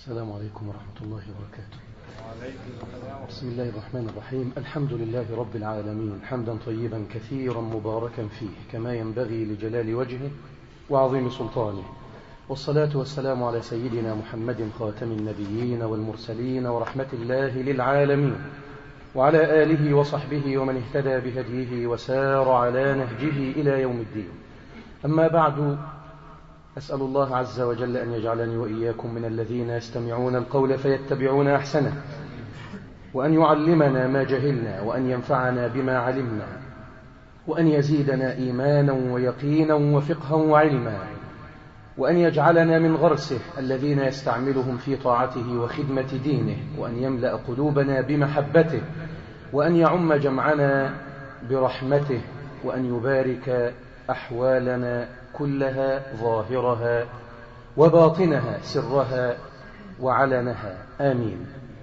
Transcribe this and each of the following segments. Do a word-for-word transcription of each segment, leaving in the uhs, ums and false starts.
السلام عليكم ورحمة الله وبركاته. بسم الله الرحمن الرحيم. الحمد لله رب العالمين، حمدا طيبا كثيرا مباركا فيه كما ينبغي لجلال وجهه وعظيم سلطانه، والصلاة والسلام على سيدنا محمد خاتم النبيين والمرسلين ورحمة الله للعالمين، وعلى آله وصحبه ومن اهتدى بهديه وسار على نهجه إلى يوم الدين. أما بعد، أسأل الله عز وجل أن يجعلني وإياكم من الذين يستمعون القول فيتبعون أحسنه، وأن يعلمنا ما جهلنا، وأن ينفعنا بما علمنا، وأن يزيدنا إيمانا ويقينا وفقها وعلما، وأن يجعلنا من غرسه الذين يستعملهم في طاعته وخدمة دينه، وأن يملأ قلوبنا بمحبته، وأن يعم جمعنا برحمته، وأن يبارك أحوالنا كلها ظاهرها وباطنها سرها وعلنها، آمين.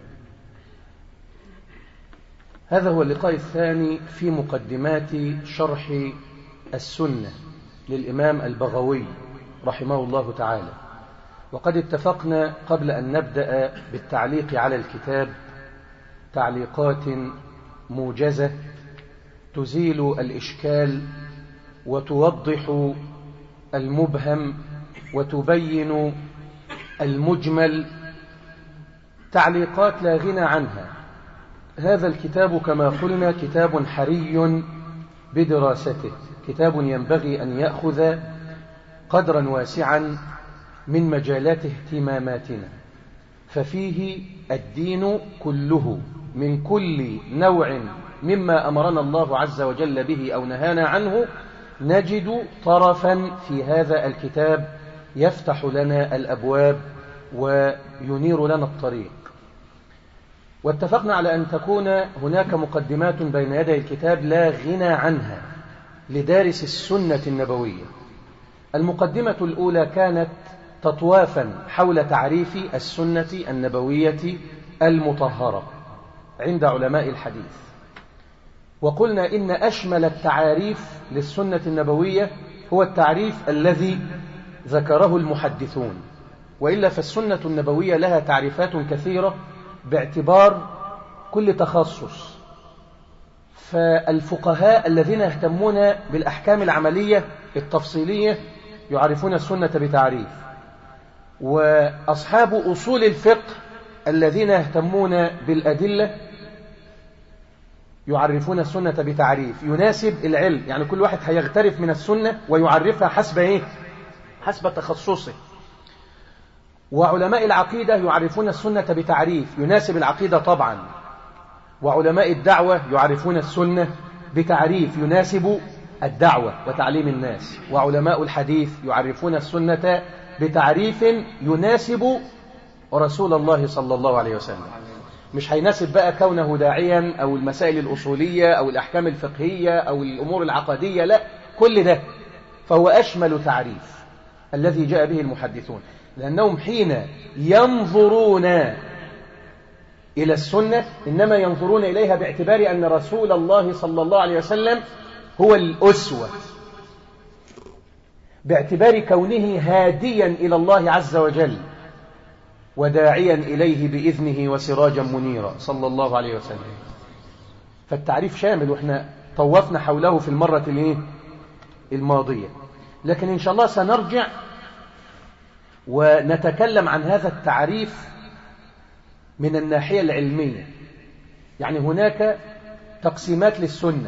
هذا هو اللقاء الثاني في مقدمات شرح السنة للإمام البغوي رحمه الله تعالى، وقد اتفقنا قبل أن نبدأ بالتعليق على الكتاب تعليقات موجزة تزيل الإشكال وتوضح المبهم وتبين المجمل، تعليقات لا غنى عنها. هذا الكتاب كما قلنا كتاب حري بدراسته، كتاب ينبغي أن يأخذ قدرا واسعا من مجالات اهتماماتنا، ففيه الدين كله من كل نوع مما أمرنا الله عز وجل به أو نهانا عنه، نجد طرفا في هذا الكتاب يفتح لنا الأبواب وينير لنا الطريق. واتفقنا على أن تكون هناك مقدمات بين يدي الكتاب لا غنى عنها لدارس السنة النبوية. المقدمة الأولى كانت تطوافا حول تعريف السنة النبوية المطهرة عند علماء الحديث، وقلنا إن أشمل التعاريف للسنة النبوية هو التعريف الذي ذكره المحدثون، وإلا فالسنة النبوية لها تعريفات كثيرة باعتبار كل تخصص. فالفقهاء الذين يهتمون بالأحكام العملية التفصيلية يعرفون السنة بتعريف، وأصحاب أصول الفقه الذين يهتمون بالأدلة يعرفون السنة بتعريف يناسب العلم، يعني كل واحد هيغترف من السنة ويعرفها حسب إيه؟ حسب تخصصه. وعلماء العقيدة يعرفون السنة بتعريف يناسب العقيدة طبعا، وعلماء الدعوة يعرفون السنة بتعريف يناسب الدعوة وتعليم الناس، وعلماء الحديث يعرفون السنة بتعريف يناسب رسول الله صلى الله عليه وسلم. مش هيناسب بقى كونه داعيا أو المسائل الأصولية أو الأحكام الفقهية أو الأمور العقدية، لا، كل ده. فهو أشمل تعريف الذي جاء به المحدثون، لأنهم حين ينظرون إلى السنة إنما ينظرون إليها باعتبار أن رسول الله صلى الله عليه وسلم هو الأسوة، باعتبار كونه هاديا إلى الله عز وجل وداعيا إليه بإذنه وسراجا منيرا صلى الله عليه وسلم. فالتعريف شامل، وإحنا طوفنا حوله في المرة الماضية، لكن إن شاء الله سنرجع ونتكلم عن هذا التعريف من الناحية العلمية. يعني هناك تقسيمات للسنة،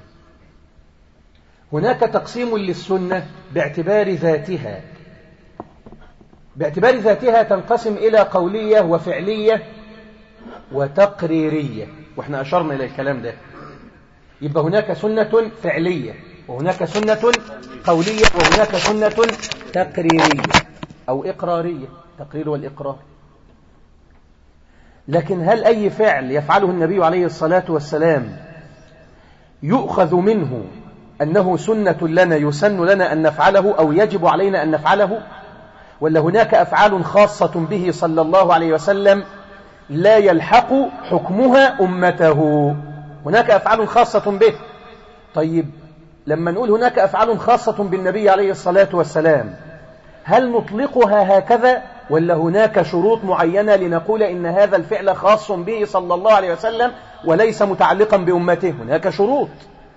هناك تقسيم للسنة باعتبار ذاتها، باعتبار ذاتها تنقسم إلى قولية وفعلية وتقريرية، وإحنا أشرنا إلى الكلام ده. يبقى هناك سنة فعلية، وهناك سنة قولية، وهناك سنة تقريرية أو إقرارية، تقرير والإقرار. لكن هل أي فعل يفعله النبي عليه الصلاة والسلام يؤخذ منه أنه سنة لنا يسن لنا أن نفعله أو يجب علينا أن نفعله، ولا هناك أفعال خاصة به صلى الله عليه وسلم لا يلحق حكمها أمته؟ هناك أفعال خاصة به. طيب لما نقول هناك أفعال خاصة بالنبي عليه الصلاة والسلام، هل نطلقها هكذا ولا هناك شروط معينة لنقول إن هذا الفعل خاص به صلى الله عليه وسلم وليس متعلقا بأمته؟ هناك شروط.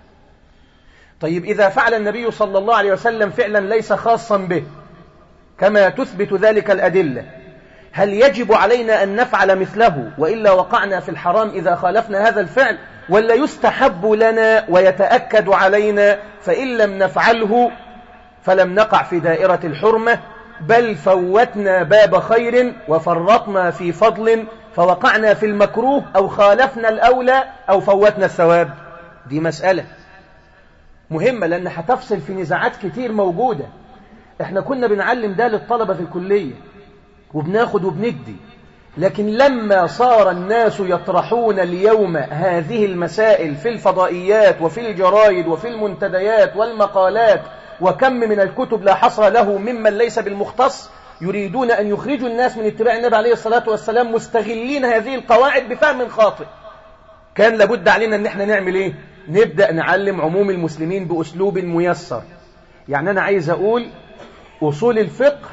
طيب إذا فعل النبي صلى الله عليه وسلم فعلا ليس خاصا به كما تثبت ذلك الأدلة، هل يجب علينا أن نفعل مثله وإلا وقعنا في الحرام إذا خالفنا هذا الفعل، ولا يستحب لنا ويتأكد علينا فإن لم نفعله فلم نقع في دائرة الحرمة بل فوتنا باب خير وفرطنا في فضل فوقعنا في المكروه أو خالفنا الأولى أو فوتنا الثواب؟ دي مسألة مهمة لأن هتفصل في نزاعات كتير موجودة. احنا كنا بنعلم ده للطلبة في الكلية وبناخد وبندي، لكن لما صار الناس يطرحون اليوم هذه المسائل في الفضائيات وفي الجرايد وفي المنتديات والمقالات وكم من الكتب لا حصر له ممن ليس بالمختص يريدون أن يخرجوا الناس من اتباع النبي عليه الصلاة والسلام مستغلين هذه القواعد بفهم خاطئ، كان لابد علينا أن احنا نعمل ايه؟ نبدأ نعلم عموم المسلمين بأسلوب ميسر. يعني أنا عايز أقول أصول الفقه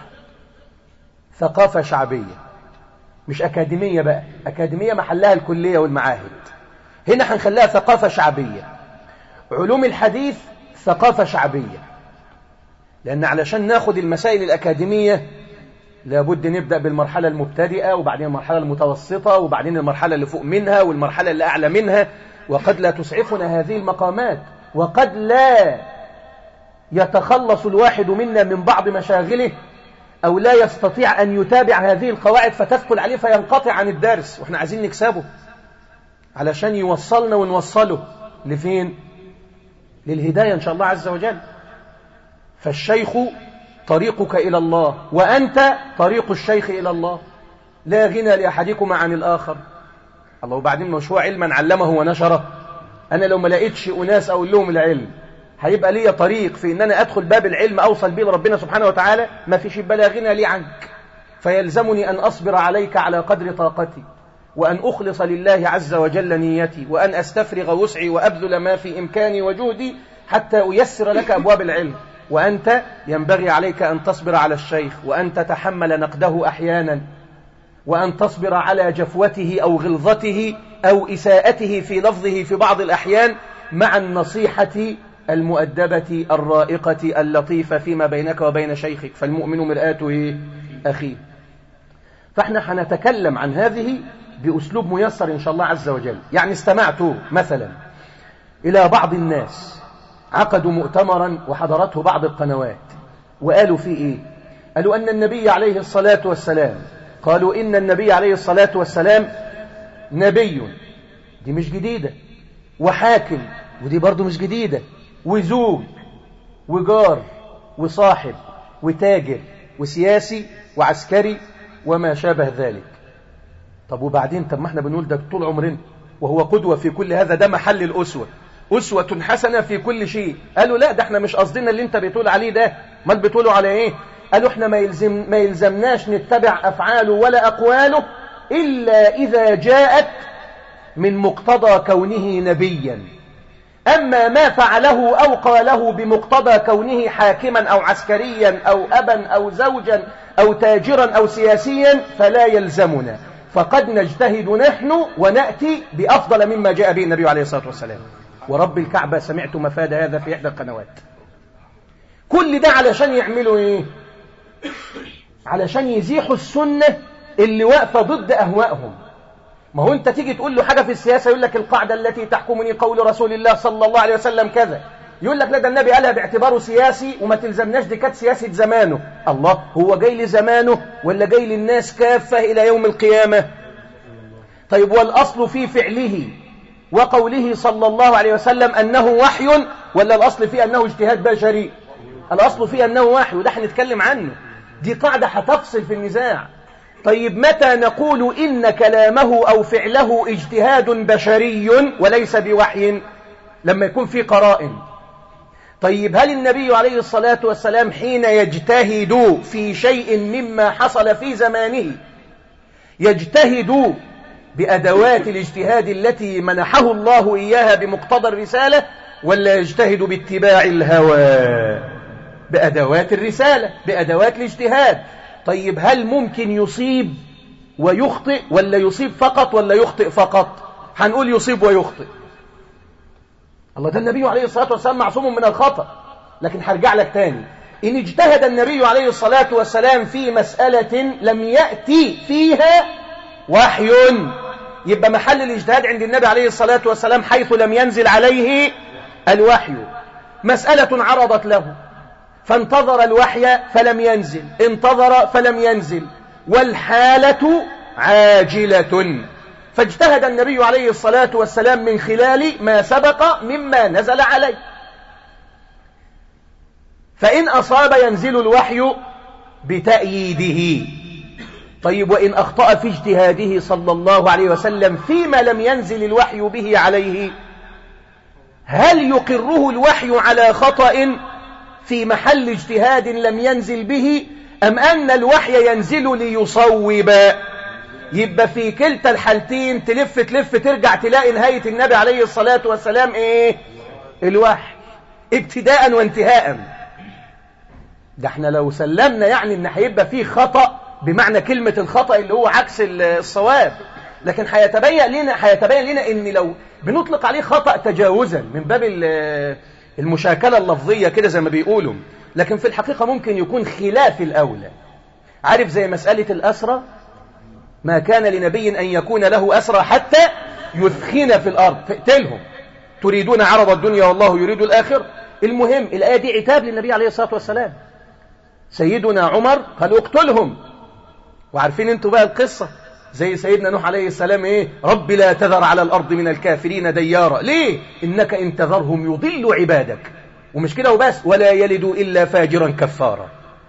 ثقافة شعبية مش أكاديمية بقى، أكاديمية محلها الكلية والمعاهد، هنا هنخليها ثقافة شعبية. علوم الحديث ثقافة شعبية، لأن علشان ناخد المسائل الأكاديمية لابد نبدأ بالمرحلة المبتدئة وبعدين المرحلة المتوسطة وبعدين المرحلة اللي فوق منها والمرحلة اللي أعلى منها، وقد لا تسعفنا هذه المقامات، وقد لا يتخلص الواحد منا من بعض مشاغله أو لا يستطيع أن يتابع هذه القواعد فتثقل عليه فينقطع عن الدرس، وإحنا عايزين نكسبه علشان يوصلنا ونوصله لفين؟ للهداية إن شاء الله عز وجل. فالشيخ طريقك إلى الله وأنت طريق الشيخ إلى الله، لا غنى لأحدكما عن الآخر. الله. وبعدين مشروع علما علمه ونشره، أنا لو ما لقيتش أناس أقول لهم العلم هيبقى لي طريق في إن أنا أدخل باب العلم أوصل به لربنا سبحانه وتعالى؟ ما فيش، يبقى لا غنى لي عنك، فيلزمني أن أصبر عليك على قدر طاقتي وأن أخلص لله عز وجل نيتي وأن أستفرغ وسعي وأبذل ما في إمكاني وجهدي حتى أيسر لك أبواب العلم. وأنت ينبغي عليك أن تصبر على الشيخ وأن تتحمل نقده أحيانا وأن تصبر على جفوته أو غلظته أو إساءته في لفظه في بعض الأحيان مع النصيحة المؤدبة الرائقة اللطيفة فيما بينك وبين شيخك، فالمؤمن مرآته أخيه. فإحنا هنتكلم عن هذه بأسلوب ميسر إن شاء الله عز وجل. يعني استمعت مثلا إلى بعض الناس عقدوا مؤتمرا وحضرته بعض القنوات وقالوا فيه إيه؟ قالوا أن النبي عليه الصلاة والسلام قالوا إن النبي عليه الصلاة والسلام نبي، دي مش جديدة، وحاكم، ودي برضو مش جديدة، وزوج وجار وصاحب وتاجر وسياسي وعسكري وما شابه ذلك. طب وبعدين؟ طب ما احنا بنقول ده طول عمرنا وهو قدوة في كل هذا، ده محل الأسوة، أسوة حسنة في كل شيء. قالوا لا، ده احنا مش قصدنا اللي انت بتقول عليه ده، ما بتقولوا على ايه؟ قالوا احنا ما, يلزم ما يلزمناش نتبع أفعاله ولا أقواله إلا إذا جاءت من مقتضى كونه نبيا، أما ما فعله أو قاله بمقتضى كونه حاكما أو عسكريا أو أبا أو زوجا أو تاجرا أو سياسيا فلا يلزمنا، فقد نجتهد نحن ونأتي بأفضل مما جاء به النبي عليه الصلاة والسلام. ورب الكعبة سمعت مفاد هذا في إحدى القنوات. كل ده علشان يعملوا إيه؟ علشان يزيحوا السنة اللي واقفة ضد أهوائهم. ما هو أنت تيجي تقول له حاجة في السياسة يقول لك القاعدة التي تحكمني قول رسول الله صلى الله عليه وسلم كذا، يقول لك لا ده النبي قالها باعتباره سياسي وما تلزمناش، دي كانت سياسة زمانه. الله، هو جاي لزمانه ولا جاي للناس كافة إلى يوم القيامة؟ طيب والأصل في فعله وقوله صلى الله عليه وسلم أنه وحي ولا الأصل فيه أنه اجتهاد بشري؟ الأصل فيه أنه وحي، وده هنتكلم عنه، دي قاعدة هتفصل في النزاع. طيب متى نقول إن كلامه أو فعله اجتهاد بشري وليس بوحي؟ لما يكون في قرائن. طيب هل النبي عليه الصلاة والسلام حين يجتهد في شيء مما حصل في زمانه يجتهد بأدوات الاجتهاد التي منحه الله إياها بمقتضى الرسالة، ولا يجتهد باتباع الهوى؟ بأدوات الرسالة، بأدوات الاجتهاد. طيب هل ممكن يصيب ويخطئ ولا يصيب فقط ولا يخطئ فقط؟ هنقول يصيب ويخطئ. الله، ده النبي عليه الصلاة والسلام معصوم من الخطأ. لكن هرجع لك تاني، إن اجتهد النبي عليه الصلاة والسلام في مسألة لم يأتي فيها وحي، يبقى محل الاجتهاد عند النبي عليه الصلاة والسلام حيث لم ينزل عليه الوحي. مسألة عرضت له فانتظر الوحي فلم ينزل، انتظر فلم ينزل، والحالة عاجلة، فاجتهد النبي عليه الصلاة والسلام من خلال ما سبق مما نزل عليه، فإن أصاب ينزل الوحي بتأييده. طيب وإن أخطأ في اجتهاده صلى الله عليه وسلم فيما لم ينزل الوحي به عليه، هل يقره الوحي على خطأ في محل اجتهاد لم ينزل به، أم أن الوحي ينزل ليصوب؟ يبقى في كلتا الحالتين تلف تلف ترجع تلاقي نهاية النبي عليه الصلاة والسلام إيه؟ الوحي، ابتداء وانتهاء. ده احنا لو سلمنا يعني ان هيبقى فيه خطأ بمعنى كلمة الخطأ اللي هو عكس الصواب، لكن هيتبين لنا هيتبين لنا ان لو بنطلق عليه خطأ تجاوزا من باب المشاكلة اللفظية كده زي ما بيقولوا، لكن في الحقيقة ممكن يكون خلاف الأولى. عارف زي مسألة الأسرى، ما كان لنبي أن يكون له أسرى حتى يثخن في الأرض، تقتلهم، تريدون عرض الدنيا والله يريد الآخر. المهم الآية دي عتاب للنبي عليه الصلاة والسلام. سيدنا عمر قال اقتلهم، وعارفين انتوا بقى القصة زي سيدنا نوح عليه السلام ايه؟ رب لا تذر على الأرض من الكافرين ديارا، ليه؟ إنك إن تذرهم يضلوا عبادك، ومش كده وبس، ولا يلدوا إلا فاجرا كفارا.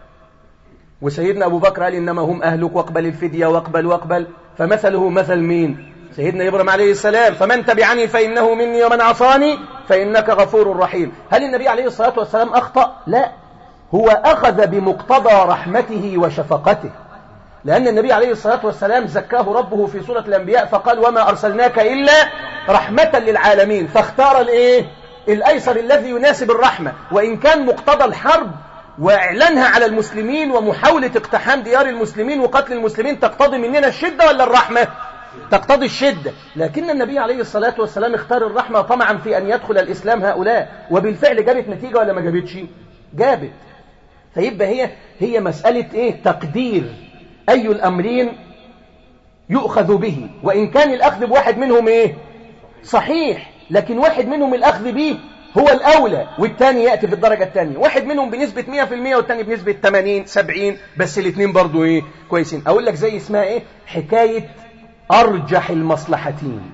وسيدنا أبو بكر قال إنما هم أهلك واقبل الفدية واقبل واقبل، فمثله مثل مين؟ سيدنا إبراهيم عليه السلام، فمن تبعني فإنه مني ومن عصاني فإنك غفور رحيم. هل النبي عليه الصلاة والسلام أخطأ؟ لا، هو أخذ بمقتضى رحمته وشفقته، لأن النبي عليه الصلاة والسلام زكاه ربه في سورة الأنبياء فقال وما أرسلناك إلا رحمة للعالمين، فاختار الإيه؟ الأيسر الذي يناسب الرحمة، وإن كان مقتضى الحرب وإعلانها على المسلمين ومحاولة اقتحام ديار المسلمين وقتل المسلمين تقتضي مننا الشدة ولا الرحمة؟ تقتضي الشدة، لكن النبي عليه الصلاة والسلام اختار الرحمة طمعا في أن يدخل الإسلام هؤلاء، وبالفعل جابت نتيجة ولا ما جابتش؟ جابت. فيبقى هي هي مسألة إيه؟ تقدير أي الأمرين يؤخذ به، وإن كان الأخذ بواحد منهم إيه؟ صحيح، لكن واحد منهم الأخذ به هو الأولى، والتاني يأتي في الدرجة الثانية، واحد منهم بنسبة مية في المية والتاني بنسبة ثمانين سبعين، بس الاثنين برضو إيه؟ كويسين. أقول لك زي اسمها إيه؟ حكاية أرجح المصلحتين.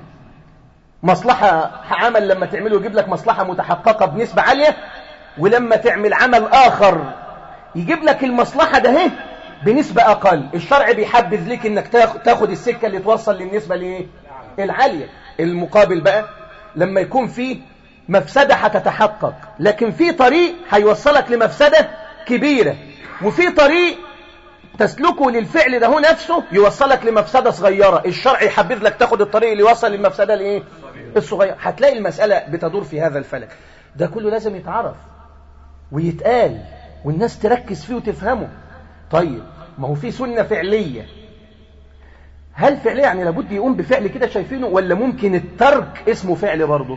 مصلحة عمل لما تعمله يجيب لك مصلحة متحققة بنسبة عالية، ولما تعمل عمل آخر يجيب لك المصلحة ده هي بنسبة أقل. الشرع بيحبذ لك إنك تاخد السكة اللي توصل للنسبة لإيه؟ العالية. المقابل بقى لما يكون فيه مفسدة هتتحقق، لكن في طريق هيوصلك لمفسدة كبيرة، وفي طريق تسلكه للفعل ده هو نفسه يوصلك لمفسدة صغيرة، الشرع يحبذ لك تاخد الطريق اللي يوصل للمفسدة الايه؟ الصغيرة. هتلاقي المسألة بتدور في هذا الفلك. ده كله لازم يتعرف ويتقال والناس تركز فيه وتفهمه. طيب ما هو في سنة فعلية، هل فعلية يعني لابد يقوم بفعل كده شايفينه، ولا ممكن الترك اسمه فعل برضه؟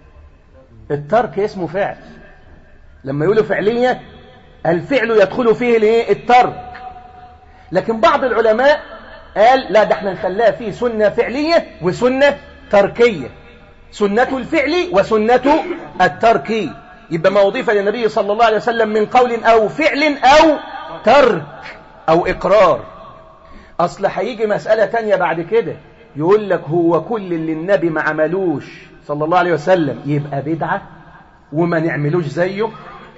الترك اسمه فعل. لما يقولوا فعلية الفعل يدخل فيه الايه؟ الترك. لكن بعض العلماء قال لا، ده احنا نخليها فيه سنة فعلية وسنة تركية، سنة الفعل وسنة الترك. يبقى ما أضيف للنبي صلى الله عليه وسلم من قول أو فعل أو ترك أو إقرار. أصل هيجي مسألة تانية بعد كده يقول لك هو كل اللي النبي ما عملوش صلى الله عليه وسلم يبقى بدعة وما نعملوش زيه.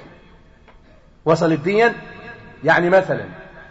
وصل الدين؟ يعني مثلا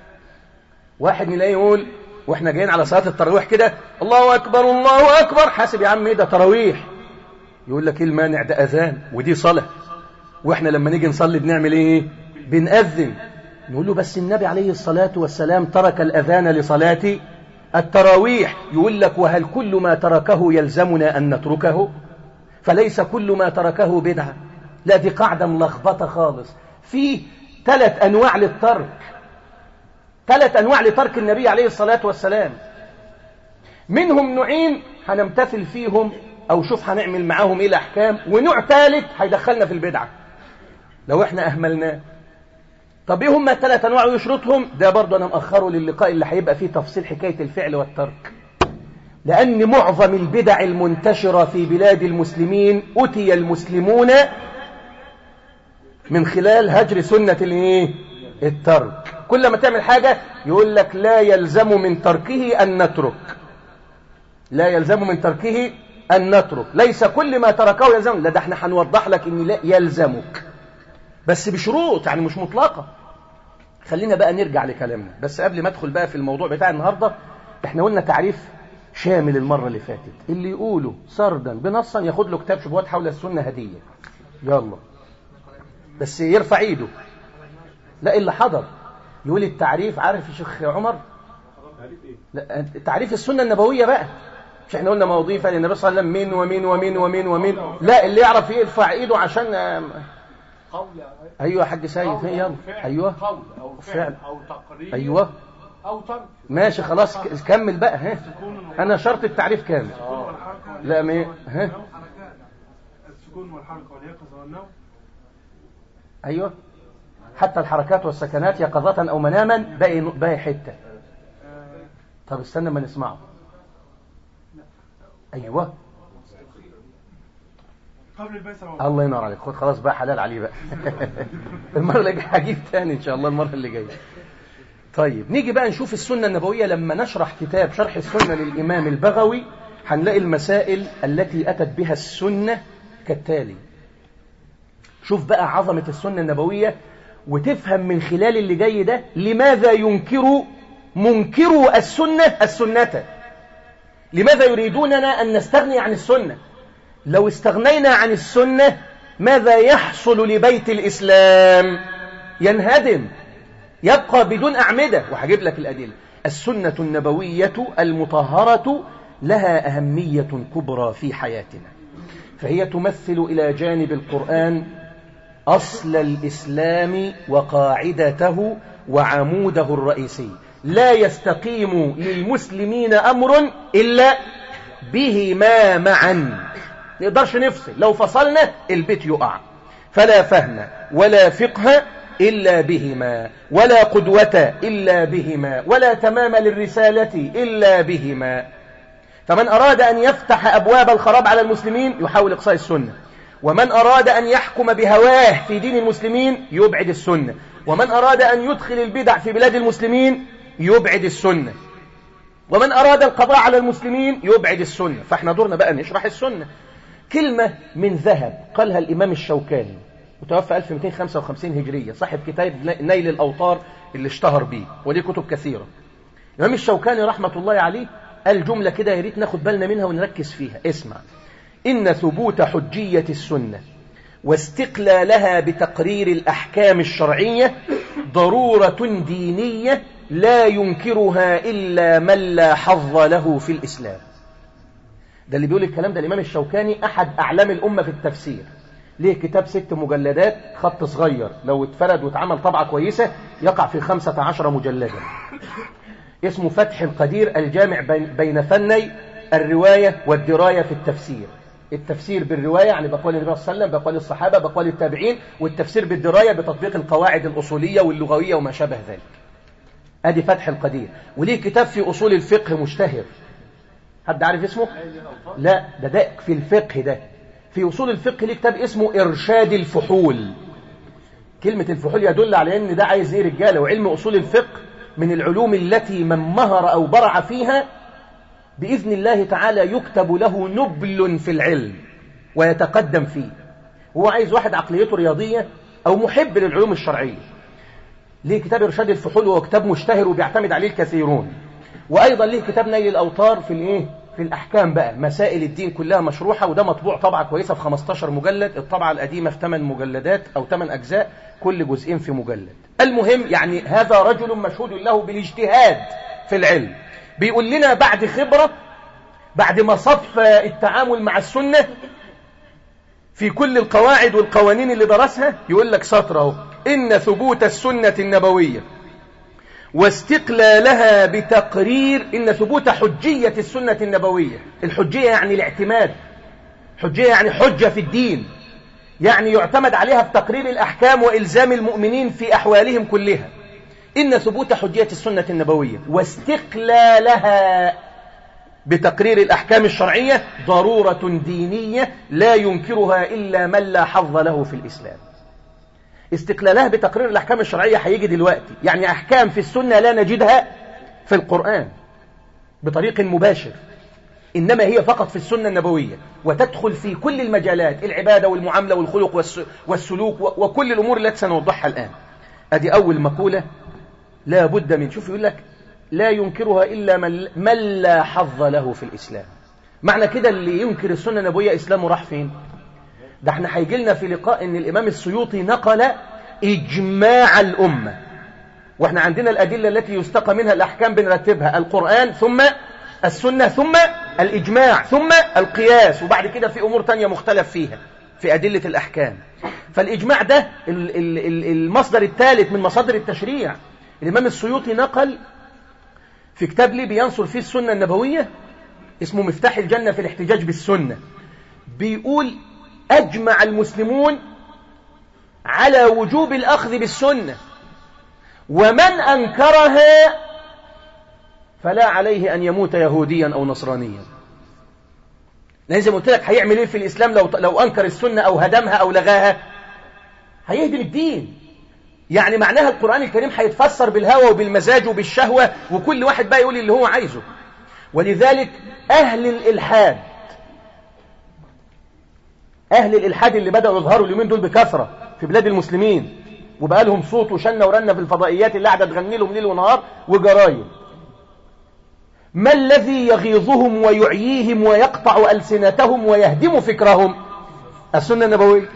واحد نلاقيه يقول واحنا جايين على صلاة التراويح كده الله أكبر الله أكبر، حاسب يا عم ايه ده تراويح، يقول لك ايه المانع ده أذان ودي صلاة، واحنا لما نيجي نصلي بنعمل ايه؟ بنأذن. نقول له بس النبي عليه الصلاة والسلام ترك الأذان لصلاة التراويح. يقول لك وهل كل ما تركه يلزمنا أن نتركه؟ فليس كل ما تركه بدعة. لا، دي قاعدة ملخبطة خالص. في ثلاث أنواع للترك. ثلاث أنواع لترك النبي عليه الصلاة والسلام. منهم نوعين هنمتثل فيهم أو شوف هنعمل معاهم إيه الأحكام، ونوع ثالث هيدخلنا في البدعة لو إحنا أهملناه. طب إيه هم الثلاث أنواع ويشرطهم؟ ده برضو أنا مأخره للقاء اللي هيبقى فيه تفصيل حكاية الفعل والترك، لأن معظم البدع المنتشرة في بلاد المسلمين أتي المسلمون من خلال هجر سنة الايه؟ الترك. كل ما تعمل حاجة يقول لك لا يلزم من تركه أن نترك، لا يلزم من تركه أن نترك، ليس كل ما تركه يلزم، لا ده احنا هنوضح لك ان لا يلزمك بس بشروط، يعني مش مطلقة. خلينا بقى نرجع لكلامنا، بس قبل ما ادخل بقى في الموضوع بتاع النهاردة، احنا قلنا تعريف شامل المرة اللي فاتت، اللي يقوله سردا بنصا ياخد له كتاب شبهات حول السنة هدية. يلا بس يرفع ايده. لا اللي حضر يقول التعريف. عارف يا شيخ عمر لا تعريف السنة النبوية بقى، مش احنا قلنا مواضيفها للنبي صلى الله عليه وسلم من ومن ومن ومن ومن. لا اللي يعرف يرفع ايده عشان قول. ايوه يا حاج سيد يلا. ايوه قول او فعل او تقرير ايوه او ترك. ماشي خلاص كمل بقى. ها انا شرط التعريف كامل. لا ما ها السكون والحركه واليقظه والنوم. ايوه حتى الحركات والسكنات يقظة او مناما باقي باقي حته. طب استنى ما نسمعه. ايوه قبل البيسر. الله ينور عليك. خد خلاص بقى حلال عليه بقى. المره اللي جايه هجيب تاني ان شاء الله المره اللي جايه. طيب نيجي بقى نشوف السنة النبوية. لما نشرح كتاب شرح السنة للإمام البغوي هنلاقي المسائل التي أتت بها السنة كالتالي. شوف بقى عظمة السنة النبوية وتفهم من خلال اللي جاي ده لماذا ينكر منكروا السنة السنة. لماذا يريدوننا أن نستغني عن السنة؟ لو استغنينا عن السنة ماذا يحصل لبيت الإسلام؟ ينهدم، يبقى بدون أعمدة. وهجيب لك الأدلة. السنة النبوية المطهرة لها أهمية كبرى في حياتنا، فهي تمثل إلى جانب القرآن أصل الإسلام وقاعدته وعموده الرئيسي. لا يستقيم للمسلمين أمر إلا بهما معا. نقدرش نفصل، لو فصلنا البيت يقع. فلا فهم ولا فقه إلا بهما، ولا قدوة إلا بهما، ولا تمام للرسالة إلا بهما. فمن أراد أن يفتح أبواب الخراب على المسلمين يحاول إقصاء السنة، ومن أراد أن يحكم بهواه في دين المسلمين يبعد السنة، ومن أراد أن يدخل البدع في بلاد المسلمين يبعد السنة، ومن أراد القضاء على المسلمين يبعد السنة. فاحنا دورنا بقى نشرح السنة. كلمة من ذهب قالها الإمام الشوكاني متوفى ألف ومئتين وخمسة وخمسين هجرية، صاحب كتاب نيل الأوطار اللي اشتهر به وليه كتب كثيرة. الإمام الشوكاني رحمة الله عليه قال جملة كده يا ريت ناخد بالنا منها ونركز فيها. اسمع: إن ثبوت حجية السنة واستقلالها بتقرير الأحكام الشرعية ضرورة دينية لا ينكرها إلا من لا حظ له في الإسلام. ده اللي بيقول الكلام ده الإمام الشوكاني، أحد أعلام الأمة في التفسير. ليه كتاب ست مجلدات خط صغير، لو اتفرد واتعمل طبعة كويسة يقع في خمسة عشر مجلدا، اسمه فتح القدير الجامع بين فني الرواية والدراية في التفسير. التفسير بالرواية يعني بقول النبي صلى الله عليه وسلم، بقول الصحابة، بقول التابعين، والتفسير بالدراية بتطبيق القواعد الأصولية واللغوية وما شابه ذلك. ادي فتح القدير. وليه كتاب في أصول الفقه مشتهر، حد عارف اسمه؟ لا ده ده في الفقه، ده في أصول الفقه ليه كتاب اسمه إرشاد الفحول. كلمة الفحول يدل على أن ده عايز إيه رجالة. وعلم أصول الفقه من العلوم التي من مهر أو برع فيها بإذن الله تعالى يكتب له نبل في العلم ويتقدم فيه. هو عايز واحد عقليته رياضية أو محب للعلوم الشرعية. ليه كتاب إرشاد الفحول، وهو كتاب مشتهر وبيعتمد عليه الكثيرون. وأيضا ليه كتاب نيل الأوطار في الإيه؟ في الأحكام بقى، مسائل الدين كلها مشروحة، وده مطبوع طبعة كويسة في خمستاشر مجلد. الطبعة القديمة في ثمان مجلدات أو ثمان أجزاء، كل جزئين في مجلد. المهم يعني هذا رجل مشهود له بالاجتهاد في العلم، بيقول لنا بعد خبرة، بعد ما صف التعامل مع السنة في كل القواعد والقوانين اللي درسها، يقول لك سطره: إن ثبوت السنة النبوية واستقلالها بتقرير إن ثبوت حجية السنة النبوية. الحجية يعني الاعتماد، حجية يعني حجة في الدين، يعني يعتمد عليها في تقرير الأحكام وإلزام المؤمنين في أحوالهم كلها. إن ثبوت حجية السنة النبوية واستقلالها بتقرير الأحكام الشرعية ضرورة دينية لا ينكرها إلا من لا حظ له في الإسلام. استقلالها بتقرير الأحكام الشرعية هيجي دلوقتي، يعني أحكام في السنة لا نجدها في القرآن بطريق مباشر، إنما هي فقط في السنة النبوية، وتدخل في كل المجالات، العبادة والمعاملة والخلق والسلوك وكل الأمور التي سنوضحها الآن. أدي أول مقولة لا بد من، شوف يقول لك لا ينكرها إلا من لا حظ له في الإسلام. معنى كده اللي ينكر السنة النبوية إسلامه راح فين؟ ده احنا هيجي لنا في لقاء ان الإمام السيوطي نقل إجماع الأمة، واحنا عندنا الأدلة التي يستقى منها الأحكام بنرتبها: القرآن ثم السنة ثم الإجماع ثم القياس، وبعد كده في أمور تانية مختلف فيها في أدلة الأحكام. فالإجماع ده المصدر الثالث من مصادر التشريع. الإمام السيوطي نقل في كتاب لي بينصر فيه السنة النبوية اسمه مفتاح الجنة في الاحتجاج بالسنة، بيقول أجمع المسلمون على وجوب الأخذ بالسنة، ومن أنكرها فلا عليه أن يموت يهوديا أو نصرانيا. لأن زي ما قلت لك هيعمل إيه في الإسلام لو لو أنكر السنة أو هدمها أو لغاها؟ هيهدم الدين. يعني معناها القرآن الكريم هيتفسر بالهوى وبالمزاج وبالشهوة، وكل واحد بقى يقول اللي هو عايزه. ولذلك أهل الإلحاد أهل الإلحاد اللي بدأوا يظهروا اليومين دول بكثرة في بلاد المسلمين، وبقى لهم صوت وشنة ورنة في الفضائيات اللي قاعدة تغني لهم ليل ونهار وجرايد، ما الذي يغيظهم ويعييهم ويقطع ألسنتهم ويهدم فكرهم؟ السنة النبوية.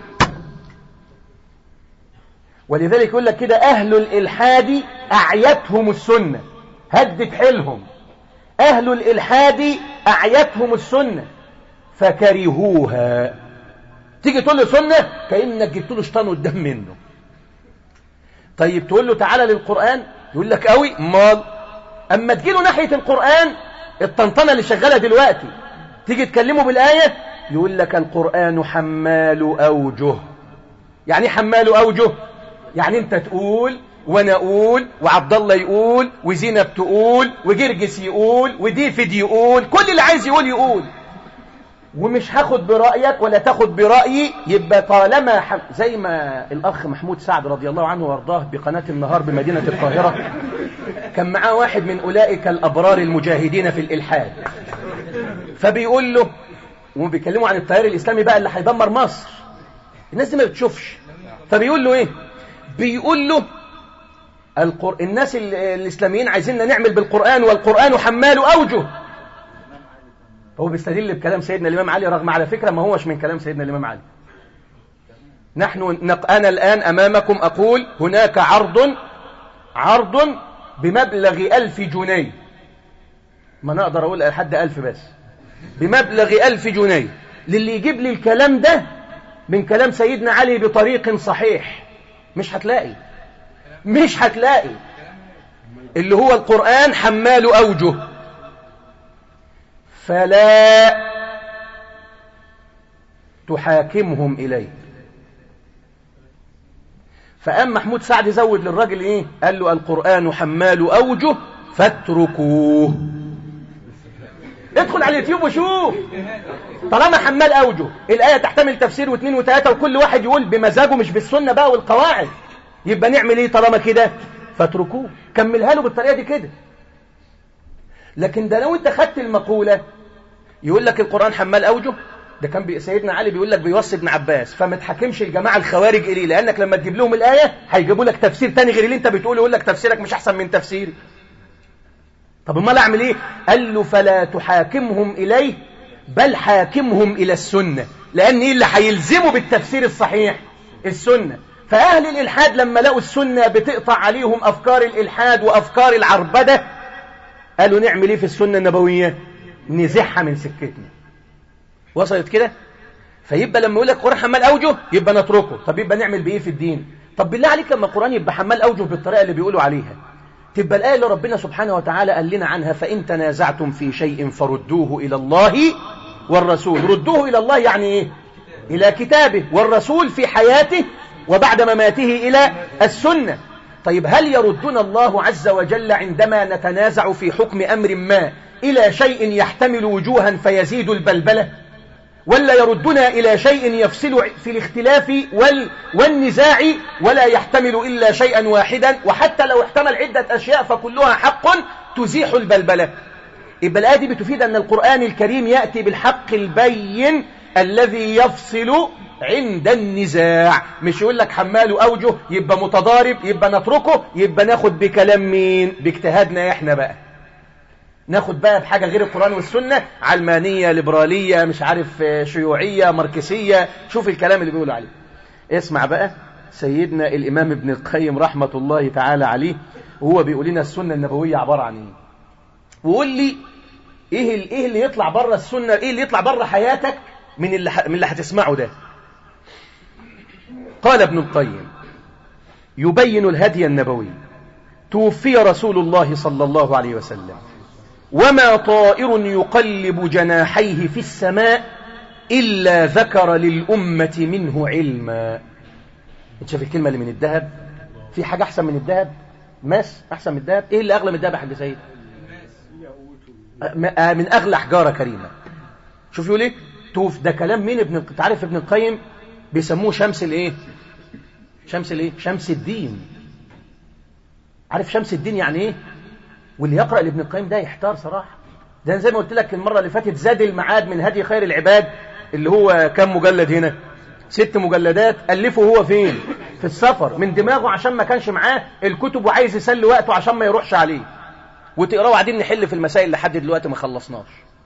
ولذلك يقول لك كده: أهل الإلحاد أعيتهم السنة، هدت حيلهم. أهل الإلحاد أعيتهم السنة فكرهوها. تيجي تقول له سنة كأنك جبت له شيطان قدام منه. طيب تقول له تعالى للقرآن يقول لك قوي مال. أما تجي له ناحية القرآن الطنطنة اللي شغالة دلوقتي، تيجي تكلمه بالآية يقول لك القرآن حمال أوجه. يعني حمال أوجه؟ يعني أنت تقول وأنا أقول وعبد الله يقول وزينب تقول وجرجس يقول وديفيد يقول، كل اللي عايز يقول يقول، ومش هاخد برأيك ولا تاخد برأيي. يبقى طالما حم... زي ما الأخ محمود سعد رضي الله عنه وارضاه بقناة النهار بمدينة القاهرة كان معاه واحد من أولئك الأبرار المجاهدين في الإلحاد، فبيقول له، وبيكلموا عن التيار الإسلامي بقى اللي هيدمر مصر، الناس دي ما بتشوفش، فبيقول له إيه؟ بيقول له القر... الناس ال... الإسلاميين عايزيننا نعمل بالقرآن والقرآن حمال أوجه. هو بيستدل بكلام سيدنا الإمام علي، رغم على فكرة ما هوش من كلام سيدنا الإمام علي. نحن نق... أنا الآن أمامكم أقول هناك عرض عرض بمبلغ ألف جنيه، ما نقدر أقول لحد ألف، بس بمبلغ ألف جنيه للي يجيب لي الكلام ده من كلام سيدنا علي بطريق صحيح. مش هتلاقي مش هتلاقي اللي هو القرآن حمال أوجه. فلا تحاكمهم إليه. فقام محمود سعد زود للراجل إيه؟ قال له القرآن حمال أوجه فاتركوه. ادخل على اليوتيوب وشوف، طالما حمال أوجه الآية تحتمل تفسير واثنين وثلاثة وكل واحد يقول بمزاجه مش بالسنة بقى والقواعد، يبقى نعمل إيه طالما كده؟ فاتركوه. كملها له بالطريقة دي كده. لكن ده لو انت خدت المقولة يقول لك القرآن حمال أوجه، ده كان سيدنا علي بيقول لك بيوصي ابن عباس، فما تحكمش الجماعة الخوارج إليه، لأنك لما تجيب لهم الآية هيجيبوا لك تفسير تاني غير اللي انت بتقوله، يقول لك تفسيرك مش أحسن من تفسيري. طب امال أعمل إيه؟ قال له فلا تحاكمهم إليه بل حاكمهم إلى السنة، لأن إيه اللي هيلزموا بالتفسير الصحيح؟ السنة. فأهل الإلحاد لما لقوا السنة بتقطع عليهم أفكار الإلحاد وأفكار العربدة، قالوا نعمل إيه في السنة النبوية؟ نزحها من سكتنا. وصلت كده؟ فيبقى لما يقول لك القرآن حمال أوجه يبقى نتركه. طب يبقى نعمل بإيه في الدين؟ طب بالله عليك لما القرآن يبقى حمال أوجه بالطريقة اللي بيقولوا عليها، تبقى الآية اللي ربنا سبحانه وتعالى قال لنا عنها فإن تنازعتم في شيء فردوه إلى الله والرسول. ردوه إلى الله يعني إيه؟ إلى كتابه، والرسول في حياته وبعد مماته إلى السنة. طيب هل يردنا الله عز وجل عندما نتنازع في حكم أمر ما إلى شيء يحتمل وجوها فيزيد البلبلة، ولا يردنا إلى شيء يفصل في الاختلاف وال والنزاع ولا يحتمل إلا شيئا واحدا، وحتى لو احتمل عدة أشياء فكلها حق تزيح البلبلة؟ يبقى الآية دي بتفيد أن القرآن الكريم يأتي بالحق البين الذي يفصل عند النزاع، مش يقول لك حمال أوجه يبقى متضارب يبقى نتركه، يبقى ناخد بكلام مين؟ باجتهادنا احنا بقى، ناخد بقى بحاجة غير القرآن والسنة، علمانية ليبرالية مش عارف شيوعية ماركسية، شوف الكلام اللي بيقولوا عليه. اسمع بقى سيدنا الإمام ابن القيم رحمة الله تعالى عليه وهو بيقول لنا السنة النبوية عبارة عن ايه، وقول لي ايه ايه اللي يطلع بره السنة، ايه اللي يطلع بره حياتك من اللي من اللي هتسمعه ده. قال ابن القيم يبين الهدي النبوي: توفي رسول الله صلى الله عليه وسلم وما طائر يقلب جناحيه في السماء إلا ذكر للأمة منه علما. انت شايف الكلمة اللي من الذهب؟ في حاجة أحسن من الذهب؟ ماس أحسن من الذهب؟ إيه اللي أغلى من الذهب يا حاج سيد؟ من أغلى حجارة كريمة. شوف يقول إيه؟ توف، ده كلام مين؟ ابن تعرف ابن القيم بيسموه شمس الإيه؟ شمس الإيه؟ شمس الدين. عارف شمس الدين يعني إيه؟ واللي يقرأ لابن القيم ده يحتار صراحة. ده زي ما قلت لك المرة اللي فاتت، زاد المعاد من هدي خير العباد اللي هو كم مجلد هنا؟ ست مجلدات، ألفه هو فين؟ في السفر من دماغه عشان ما كانش معاه الكتب وعايز يسلي وقته عشان ما يروحش عليه، وتقرأ وقاعدين نحل في المسائل لحد دلوقتي ما خلصناش.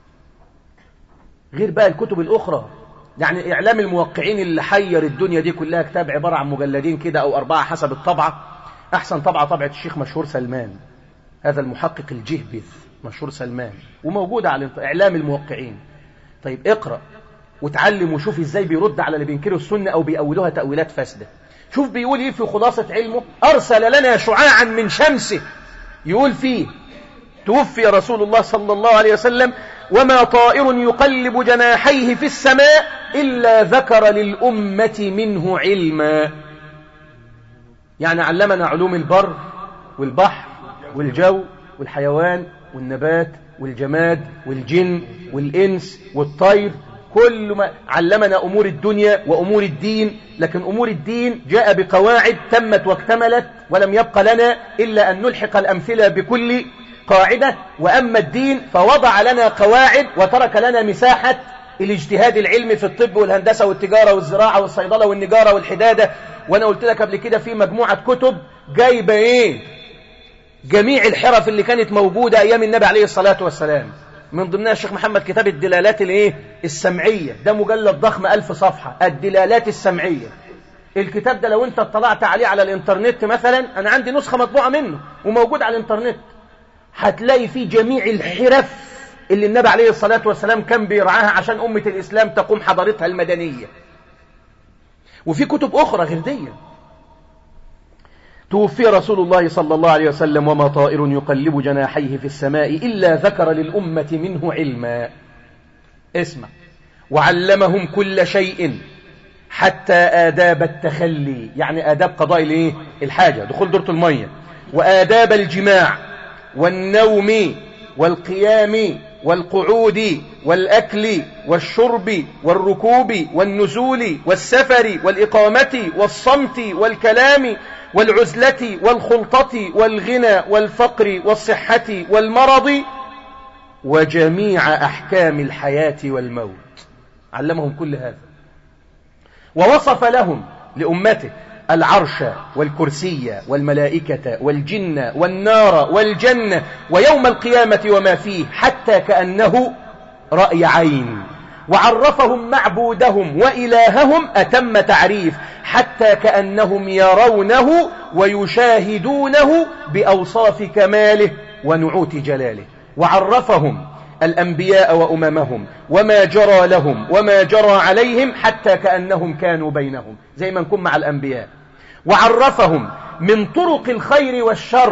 غير بقى الكتب الأخرى، يعني إعلام الموقعين اللي حير الدنيا دي كلها، كتاب عبارة عن مجلدين كده أو أربعة حسب الطبعة. أحسن طبعة طبعة الشيخ مشهور سلمان، هذا المحقق الجهبذ مشهور سلمان، وموجودة على إعلام الموقعين. طيب اقرأ وتعلم وشوف ازاي بيرد على اللي بينكروا السنة أو بيأولوها تأويلات فاسدة. شوف بيقول ايه في خلاصة علمه: أرسل لنا شعاعا من شمسه، يقول فيه توفي رسول الله صلى الله عليه وسلم وما طائر يقلب جناحيه في السماء إلا ذكر للأمة منه علما. يعني علمنا علوم البر والبحر والجو والحيوان والنبات والجماد والجن والإنس والطير، كل ما علمنا أمور الدنيا وأمور الدين. لكن أمور الدين جاء بقواعد تمت واكتملت، ولم يبق لنا إلا أن نلحق الأمثلة بكل قاعدة. وأما الدين فوضع لنا قواعد وترك لنا مساحة الاجتهاد العلمي في الطب والهندسة والتجارة والزراعة والصيدلة والنجارة والحدادة. وأنا قلت لك قبل كده في مجموعة كتب جايبة إيه؟ جميع الحرف اللي كانت موجودة أيام النبي عليه الصلاة والسلام، من ضمنها الشيخ محمد كتاب الدلالات الايه السمعية، ده مجلد ضخم ألف صفحة، الدلالات السمعية. الكتاب ده لو انت اطلعت عليه على الانترنت مثلا، انا عندي نسخة مطبوعة منه وموجود على الانترنت، هتلاقي فيه جميع الحرف اللي النبي عليه الصلاة والسلام كان بيرعاها عشان أمة الإسلام تقوم حضارتها المدنية. وفي كتب أخرى غير دي. توفي رسول الله صلى الله عليه وسلم وما طائر يقلب جناحيه في السماء إلا ذكر للأمة منه علما. اسمع: وعلمهم كل شيء حتى آداب التخلي، يعني آداب قضاء الايه الحاجة، دخول دورة المية، وآداب الجماع والنوم والقيام والقعود والأكل والشرب والركوب والنزول والسفر والإقامة والصمت والكلام والعزلة والخلطة والغنى والفقر والصحة والمرض وجميع أحكام الحياة والموت. علمهم كل هذا، ووصف لهم لأمته العرش والكرسي والملائكة والجن والنار والجنة ويوم القيامة وما فيه، حتى كأنه رأي عين. وعرفهم معبودهم وإلههم أتم تعريف، حتى كأنهم يرونه ويشاهدونه بأوصاف كماله ونعوت جلاله. وعرفهم الأنبياء وأممهم وما جرى لهم وما جرى عليهم، حتى كأنهم كانوا بينهم، زي ما نكون مع الأنبياء. وعرفهم من طرق الخير والشر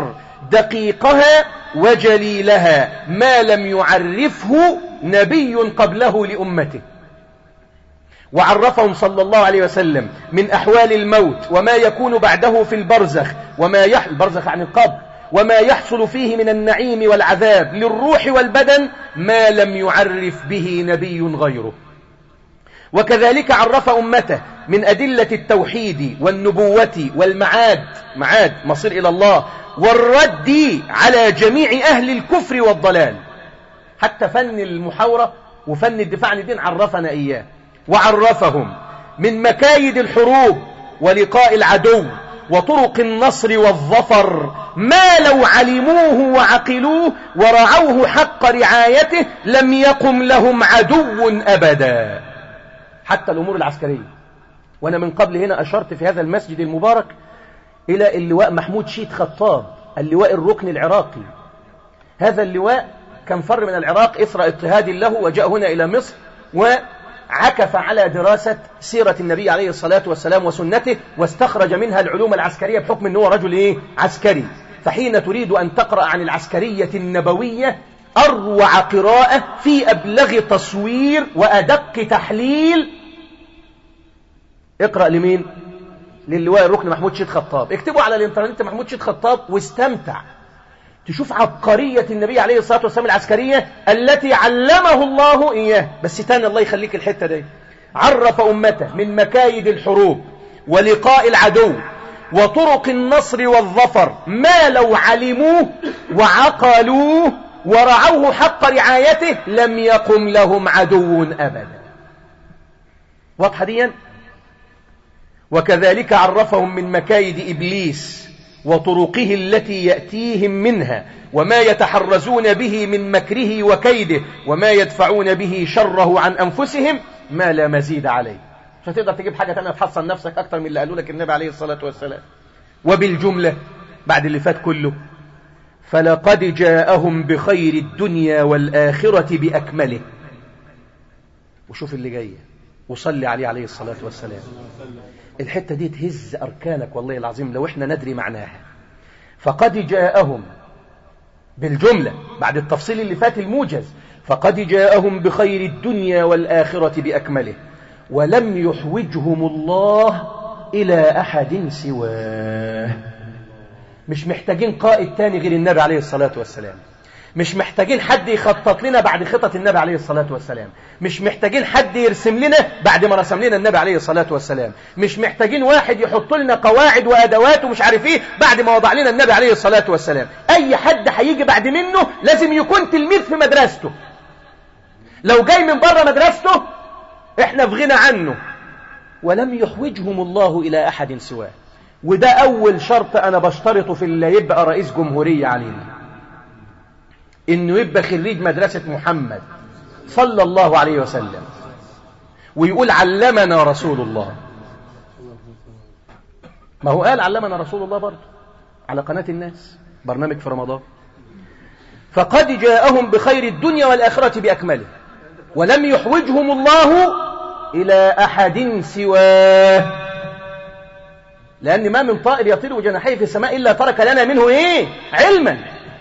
دقيقها وجليلها ما لم يعرفه نبي قبله لأمته. وعرفهم صلى الله عليه وسلم من أحوال الموت وما يكون بعده في البرزخ وما يحصل البرزخ عن القبر وما يحصل فيه من النعيم والعذاب للروح والبدن ما لم يعرف به نبي غيره. وكذلك عرف أمته من أدلة التوحيد والنبوة والمعاد، معاد مصير إلى الله، والرد على جميع أهل الكفر والضلال. حتى فن المحاورة وفن الدفاع عن الدين عرفنا إياه. وعرفهم من مكايد الحروب ولقاء العدو وطرق النصر والظفر ما لو علموه وعقلوه ورعوه حق رعايته لم يقم لهم عدو أبدا. حتى الأمور العسكرية. وأنا من قبل هنا أشرت في هذا المسجد المبارك إلى اللواء محمود شيد خطاب، اللواء الركن العراقي. هذا اللواء كان فر من العراق إثر اضطهاد له وجاء هنا إلى مصر وعكف على دراسة سيرة النبي عليه الصلاة والسلام وسنته، واستخرج منها العلوم العسكرية بحكم أنه رجل إيه؟ عسكري. فحين تريد أن تقرأ عن العسكرية النبوية أروع قراءة في أبلغ تصوير وأدق تحليل اقرأ لمين؟ للواء الركن محمود شيد خطاب. اكتبوا على الانترنت محمود شيد خطاب واستمتع تشوف عبقرية النبي عليه الصلاة والسلام العسكرية التي علمه الله إياه. بس تاني الله يخليك الحتة دي. عرف أمته من مكايد الحروب ولقاء العدو وطرق النصر والظفر ما لو علموه وعقلوه ورعوه حق رعايته لم يقم لهم عدو أبدا. واضحة دي؟ وكذلك عرفهم من مكايد إبليس وطرقه التي يأتيهم منها وما يتحرزون به من مكره وكيده وما يدفعون به شره عن أنفسهم ما لا مزيد عليه. مش هتقدر تجيب حاجة تانية تحصن نفسك أكتر من اللي قالوا لك النبي عليه الصلاة والسلام. وبالجملة بعد اللي فات كله فلقد جاءهم بخير الدنيا والآخرة بأكمله. وشوف اللي جاية وصلي عليه عليه الصلاة والسلام. الحتة دي تهز أركانك والله العظيم لو احنا ندري معناها. فقد جاءهم بالجملة بعد التفصيل اللي فات الموجز، فقد جاءهم بخير الدنيا والآخرة بأكمله ولم يحوجهم الله إلى أحد سواه. مش محتاجين قائد تاني غير النبي عليه الصلاة والسلام. مش محتاجين حد يخطط لنا بعد خطط النبي عليه الصلاة والسلام. مش محتاجين حد يرسم لنا بعد ما رسم لنا النبي عليه الصلاة والسلام. مش محتاجين واحد يحط لنا قواعد وأدوات ومش عارف ايه بعد ما وضع لنا النبي عليه الصلاة والسلام. أي حد هيجي بعد منه لازم يكون تلميذ في مدرسته. لو جاي من بره مدرسته احنا في غنى عنه. ولم يحوجهم الله إلى أحد سواه. وده أول شرط أنا بشترطه في اللي يبقى رئيس جمهورية علينا، إنه يبقى خريج مدرسة محمد صلى الله عليه وسلم ويقول علمنا رسول الله. ما هو قال علمنا رسول الله برضه على قناة الناس برنامج في رمضان. فقد جاءهم بخير الدنيا والآخرة بأكمله ولم يحوجهم الله إلى أحد سواه. لأن ما من طائر يطير جناحيه في السماء إلا ترك لنا منه إيه؟ علما.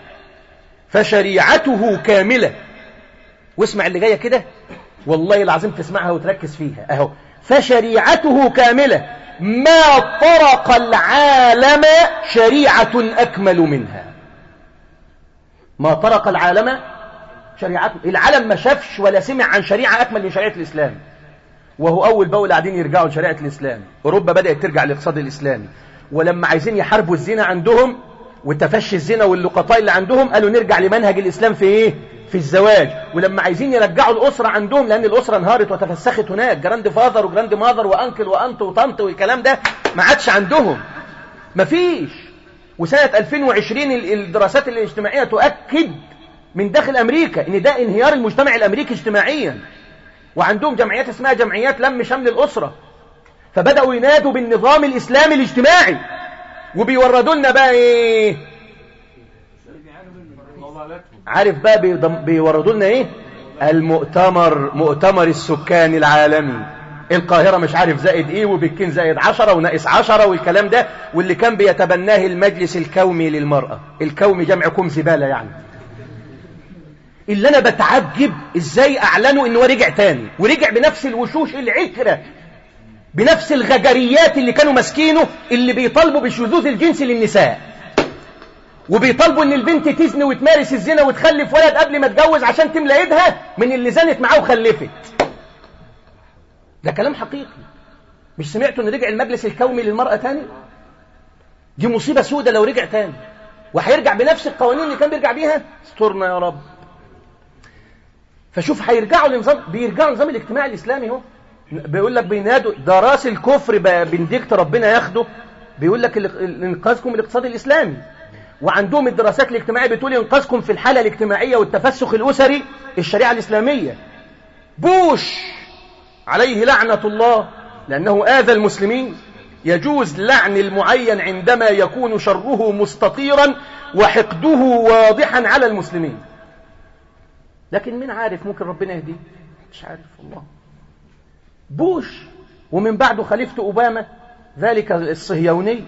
فشريعته كاملة. واسمع اللي جاية كده والله العظيم تسمعها وتركز فيها أهو. فشريعته كاملة ما طرق العالم شريعة أكمل منها. ما طرق العالم شريعة. العالم ما شافش ولا سمع عن شريعة أكمل من شريعة الإسلام. وهو أول بأول قاعدين يرجعوا لشريعة الإسلام. أوروبا بدأت ترجع للاقتصاد الإسلامي. ولما عايزين يحاربوا الزنا عندهم وتفشي الزنا واللقطاء اللي عندهم قالوا نرجع لمنهج الإسلام في إيه؟ في الزواج. ولما عايزين يرجعوا الأسرة عندهم لأن الأسرة انهارت وتفسخت هناك جراند فاذر وجراند ماذر وأنكل وأنت وطنط والكلام ده ما عادش عندهم. مفيش. وسنة ألفين وعشرين الدراسات الاجتماعية تؤكد من داخل أمريكا إن ده انهيار المجتمع الأمريكي اجتماعيا. وعندهم جمعيات اسمها جمعيات لم شمل الأسرة. فبدأوا ينادوا بالنظام الإسلامي الاجتماعي وبيوردوا لنا بقى ايه؟ عارف بقى بيوردوا لنا ايه؟ المؤتمر، مؤتمر السكان العالمي القاهرة مش عارف زائد ايه، وبكين زائد عشرة وناقص عشرة والكلام ده، واللي كان بيتبناه المجلس الكومي للمرأة. الكومي جمع كوم زبالة يعني. اللي انا بتعجب ازاي اعلنوا انه رجع تاني، ورجع بنفس الوشوش العكرة، بنفس الغجريات اللي كانوا ماسكينه، اللي بيطالبوا بشذوذ الجنس للنساء، وبيطالبوا ان البنت تزني وتمارس الزنا وتخلف ولد قبل ما تجوز عشان تملى ايدها من اللي زنت معاه وخلفت. ده كلام حقيقي. مش سمعتوا ان رجع المجلس الكومي للمرأة تاني؟ دي مصيبة سودة لو رجع تاني، وهيرجع بنفس القوانين اللي كان بيرجع بيها. استرنا يا رب. فشوف هيرجعوا لنظام، بيرجعوا لنظام الاجتماع الاسلامي. اهو بيقول لك بينادوا ده راس الكفر بنديكت ربنا ياخده، بيقول لك انقاذكم الاقتصاد الاسلامي، وعندهم الدراسات الاجتماعيه بتقول انقاذكم في الحاله الاجتماعيه والتفسخ الاسري الشريعه الاسلاميه. بوش عليه لعنه الله لانه اذى المسلمين. يجوز لعن المعين عندما يكون شره مستطيرا وحقده واضحا على المسلمين، لكن مين عارف، ممكن ربنا يهديه، مش عارف والله. بوش ومن بعده خليفة أوباما ذلك الصهيوني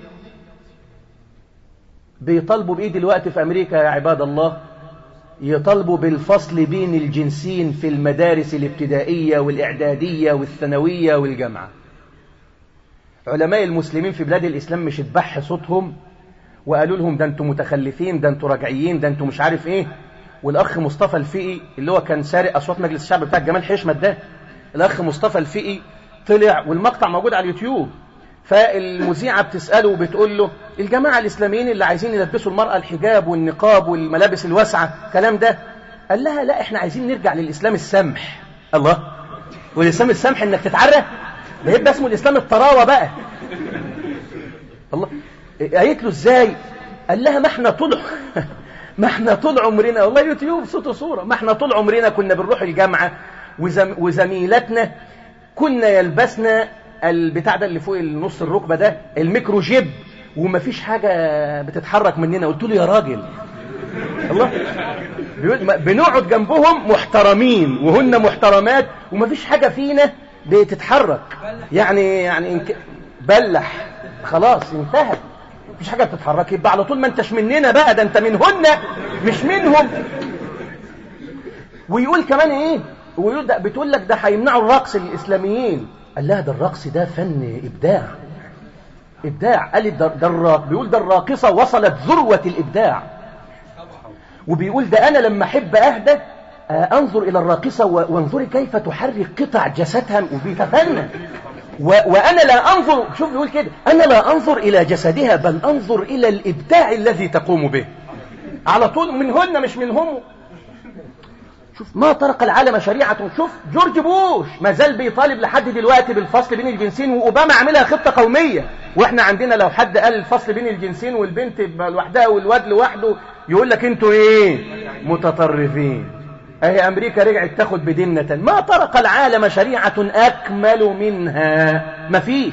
بيطالبوا بإيه دلوقتي في أمريكا يا عباد الله؟ يطالبوا بالفصل بين الجنسين في المدارس الابتدائية والإعدادية والثانوية والجامعة. علماء المسلمين في بلاد الإسلام مش اتبح صوتهم وقالوا لهم ده انتم متخلفين، ده انتم راجعيين، ده انتم مش عارف ايه. والأخ مصطفى الفقي اللي هو كان سارق أصوات مجلس الشعب بتاع جمال حشمت ده، الأخ مصطفى الفقي طلع والمقطع موجود على اليوتيوب، فالمذيعة بتسأله وبتقول له الجماعة الإسلاميين اللي عايزين يلبسوا المرأة الحجاب والنقاب والملابس الواسعة كلام ده، قال لها لا احنا عايزين نرجع للإسلام السمح. الله، والإسلام السمح انك تتعرى؟ ده يبقى اسمه الإسلام الطراوة بقى. الله، قالت له ازاي؟ قال لها ما احنا طول ما احنا طول عمرنا، والله يوتيوب صوت وصورة، ما احنا طول عمرنا كنا بنروح الجامعة وزم وزميلاتنا كنا يلبسنا البتاع ده اللي فوق النص الركبة ده الميكرو جيب ومفيش حاجة بتتحرك مننا. قلت له يا راجل الله، بنقعد جنبهم محترمين وهن محترمات ومفيش حاجة فينا بتتحرك، يعني يعني بلح خلاص انتهت، مفيش حاجة بتتحرك، يبقى على طول ما انتش مننا بقى، ده انت منهن مش منهم. ويقول كمان ايه، ويقول ده بتقول لك ده هيمنعوا الرقص للإسلاميين. قال لها ده الرقص ده فن إبداع، إبداع. قال ده, ده الراق بيقول ده الراقصة وصلت ذروة الإبداع. وبيقول ده أنا لما أحب أهدى أنظر إلى الراقصة وانظري كيف تحرك قطع جسدها وبيتفنن، وأنا لا أنظر، شوف بيقول كده، أنا لا أنظر إلى جسدها بل أنظر إلى الإبداع الذي تقوم به. على طول منهن مش منهم. شوف ما طرق العالم شريعة. شوف جورج بوش ما زال بيطالب لحد دلوقتي بالفصل بين الجنسين، وأوباما عملها خطة قومية. واحنا عندنا لو حد قال الفصل بين الجنسين والبنت لوحدها والواد لوحده يقول لك انتوا ايه متطرفين. اهي امريكا رجعت تاخد بدنة. ما طرق العالم شريعة اكمل منها، مفيش.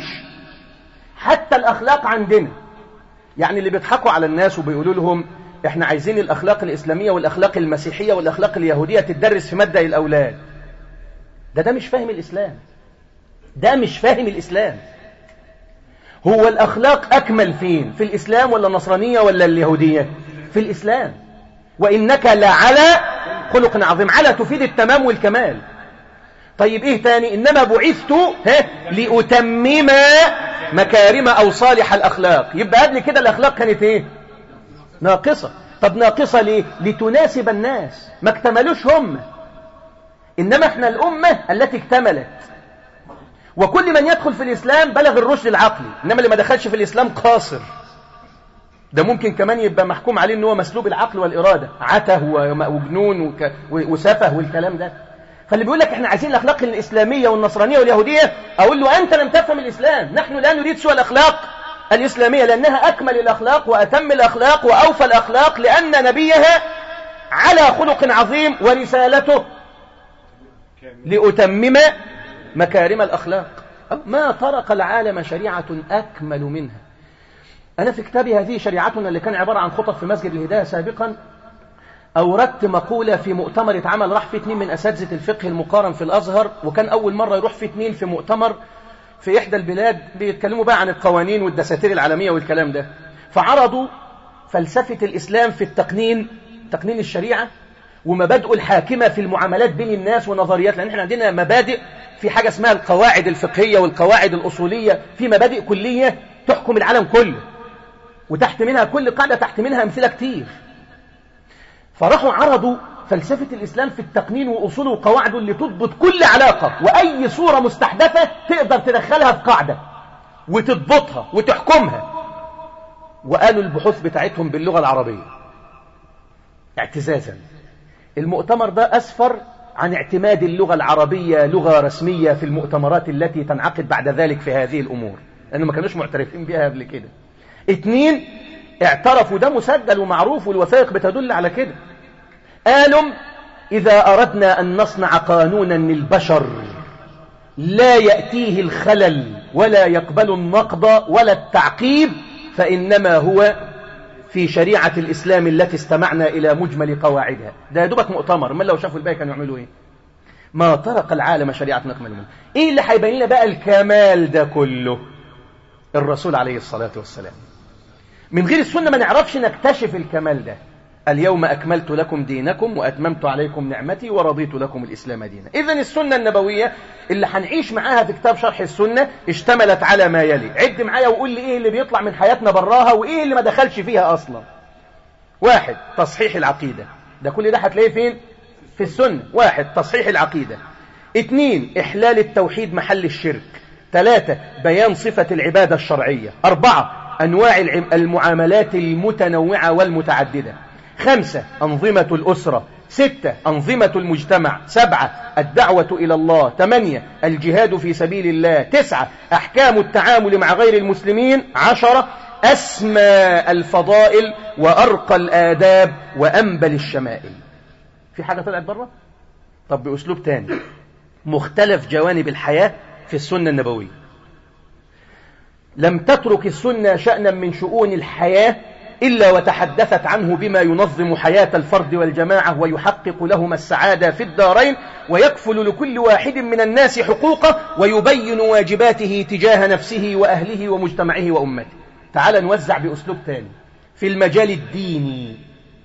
حتى الاخلاق عندنا، يعني اللي بيضحكوا على الناس وبيقولوا لهم احنا عايزين الاخلاق الاسلامية والاخلاق المسيحية والاخلاق اليهودية تدرس في مادة الاولاد، ده ده مش فاهم الاسلام، ده مش فاهم الاسلام. هو الاخلاق اكمل فين؟ في الاسلام ولا النصرانية ولا اليهودية؟ في الاسلام. وانك لعلى خلق عظيم، على تفيد التمام والكمال. طيب ايه تاني؟ انما بعثت ها لاتمم مكارم او صالح الاخلاق. يبقى قبل كده الاخلاق كانت ايه؟ ناقصة. طب ناقصة ليه؟ لتناسب الناس، ما اكتملوش هم، انما احنا الامة التي اكتملت. وكل من يدخل في الاسلام بلغ الرشد العقلي، انما اللي ما دخلش في الاسلام قاصر، ده ممكن كمان يبقى محكوم عليه ان هو مسلوب العقل والإرادة، عته وجنون وسفه والكلام ده. فاللي بيقول لك احنا عايزين الاخلاق الاسلامية والنصرانية واليهودية، اقول له انت لم تفهم الاسلام. نحن لا نريد سوى الاخلاق الاسلامية، لانها اكمل الاخلاق واتم الاخلاق واوفى الاخلاق، لان نبيها على خلق عظيم ورسالته لأتمم مكارم الاخلاق. ما طرق العالم شريعة اكمل منها. أنا في كتابي هذه شريعتنا اللي كان عبارة عن خطب في مسجد الهداية سابقا أوردت مقولة في مؤتمر اتعمل، راح فيه اتنين من أساتذة الفقه المقارن في الأزهر، وكان أول مرة يروح فيه اتنين في مؤتمر في إحدى البلاد بيتكلموا بقى عن القوانين والدساتير العالمية والكلام ده، فعرضوا فلسفة الإسلام في التقنين، تقنين الشريعة ومبادئ الحاكمة في المعاملات بين الناس ونظريات، لأن احنا عندنا مبادئ في حاجة اسمها القواعد الفقهية والقواعد الأصولية، في مبادئ كلية تحكم العالم كله، وتحت منها كل قاعدة تحت منها أمثلة كتير. فراحوا عرضوا فلسفة الإسلام في التقنين وأصوله وقواعده اللي تضبط كل علاقة، وأي صورة مستحدثة تقدر تدخلها في قاعدة وتضبطها وتحكمها. وقالوا البحوث بتاعتهم باللغة العربية اعتزازا. المؤتمر ده أسفر عن اعتماد اللغة العربية لغة رسمية في المؤتمرات التي تنعقد بعد ذلك في هذه الأمور، لأنه ما كانوش معترفين بها قبل كده. اتنين اعترفوا، ده مسجل ومعروف والوثائق بتدل على كده، قالوا إذا أردنا أن نصنع قانونا للبشر لا يأتيه الخلل ولا يقبل النقض ولا التعقيب فإنما هو في شريعة الإسلام التي استمعنا إلى مجمل قواعدها. ده يا دوبك مؤتمر، ما لو شافوا الباقي كانوا يعملوا إيه؟ ما طرق العالم شريعة نقمل منه. إيه اللي هيبين لنا بقى الكمال ده كله؟ الرسول عليه الصلاة والسلام. من غير السنة ما نعرفش نكتشف الكمال ده. اليوم أكملت لكم دينكم وأتممت عليكم نعمتي ورضيت لكم الإسلام دينا. إذن السنة النبوية اللي هنعيش معاها في كتاب شرح السنة اشتملت على ما يلي. عد معايا وقول لي إيه اللي بيطلع من حياتنا براها وإيه اللي ما دخلش فيها أصلا. واحد، تصحيح العقيدة، ده كل ده هتلاقيه فين؟ في السنة. واحد، تصحيح العقيدة. اثنين، إحلال التوحيد محل الشرك. ثلاثة، بيان صفة العبادة الشرعية. أربعة، أنواع المعاملات المتنوعة والمتعددة. خمسة، أنظمة الأسرة. ستة، أنظمة المجتمع. سبعة، الدعوة إلى الله. ثمانية، الجهاد في سبيل الله. تسعة، أحكام التعامل مع غير المسلمين. عشرة، أسمى الفضائل وأرقى الآداب وأنبل الشمائل. في حاجة طلعت بره؟ طب بأسلوب تاني، مختلف جوانب الحياة في السنة النبوية. لم تترك السنة شأنا من شؤون الحياة إلا وتحدثت عنه بما ينظم حياة الفرد والجماعة ويحقق لهما السعادة في الدارين ويكفل لكل واحد من الناس حقوقه ويبين واجباته تجاه نفسه وأهله ومجتمعه وأمته. تعال نوزع بأسلوب تاني. في المجال الديني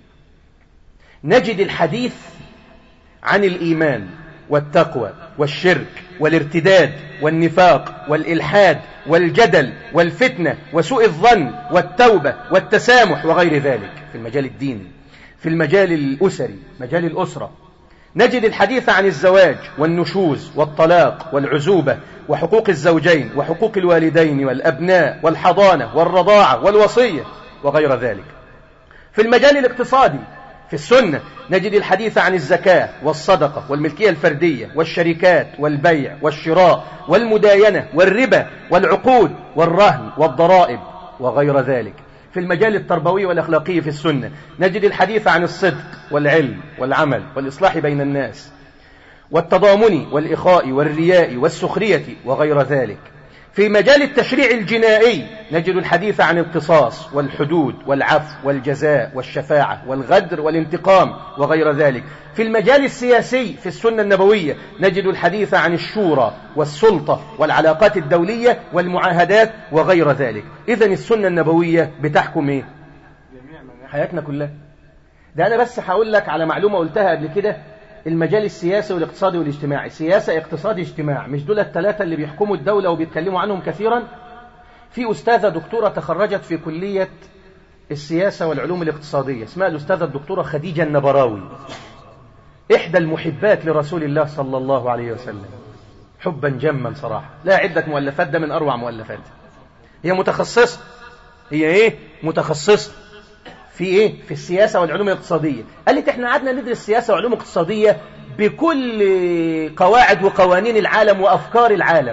نجد الحديث عن الإيمان والتقوى والشرك والارتداد والنفاق والإلحاد والجدل والفتنة وسوء الظن والتوبة والتسامح وغير ذلك في المجال الديني. في المجال الأسري، مجال الأسرة، نجد الحديث عن الزواج والنشوز والطلاق والعزوبة وحقوق الزوجين وحقوق الوالدين والأبناء والحضانة والرضاعة والوصية وغير ذلك. في المجال الاقتصادي في السنة نجد الحديث عن الزكاة والصدقة والملكية الفردية والشركات والبيع والشراء والمداينة والربا والعقود والرهن والضرائب وغير ذلك. في المجال التربوي والأخلاقي في السنة نجد الحديث عن الصدق والعلم والعمل والإصلاح بين الناس والتضامن والإخاء والرياء والسخرية وغير ذلك. في مجال التشريع الجنائي نجد الحديث عن القصاص والحدود والعفو والجزاء والشفاعة والغدر والانتقام وغير ذلك. في المجال السياسي في السنة النبوية نجد الحديث عن الشورى والسلطة والعلاقات الدولية والمعاهدات وغير ذلك. إذن السنة النبوية بتحكم إيه؟ حياتنا كلها. ده أنا بس هقول لك على معلومة قلتها قبل كده، المجال السياسي والاقتصادي والاجتماعي، سياسة اقتصادي اجتماع، مش دول الثلاثة اللي بيحكموا الدولة وبيتكلموا عنهم كثيرا؟ في أستاذة دكتورة تخرجت في كلية السياسة والعلوم الاقتصادية اسمها الأستاذة الدكتورة خديجة النبراوي، إحدى المحبات لرسول الله صلى الله عليه وسلم حبا جما صراحة، لا عدة مؤلفات، ده من أروع مؤلفات. هي متخصصة، هي إيه؟ متخصصة في إيه؟ في السياسة والعلوم الاقتصادية. قالت إحنا قعدنا ندرس سياسة وعلوم اقتصادية بكل قواعد وقوانين العالم وأفكار العالم.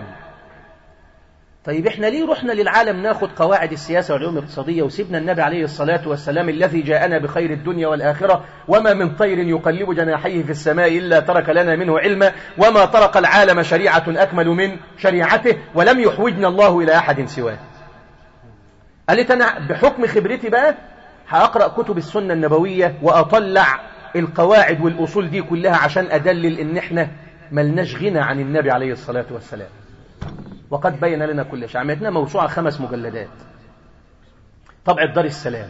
طيب إحنا ليه رحنا للعالم ناخد قواعد السياسة والعلوم الاقتصادية وسيبنا النبي عليه الصلاة والسلام الذي جاءنا بخير الدنيا والآخرة؟ وما من طير يقلب جناحيه في السماء إلا ترك لنا منه علما، وما طرق العالم شريعة أكمل من شريعته، ولم يحوجنا الله إلى أحد سواه. قالت أنا بحكم خبرتي بقى هأقرأ كتب السنة النبوية وأطلع القواعد والأصول دي كلها عشان أدلل إن إحنا ملناش غنى عن النبي عليه الصلاة والسلام، وقد بين لنا كل شيء. عملنا موسوعة خمس مجلدات، طبعة دار السلام،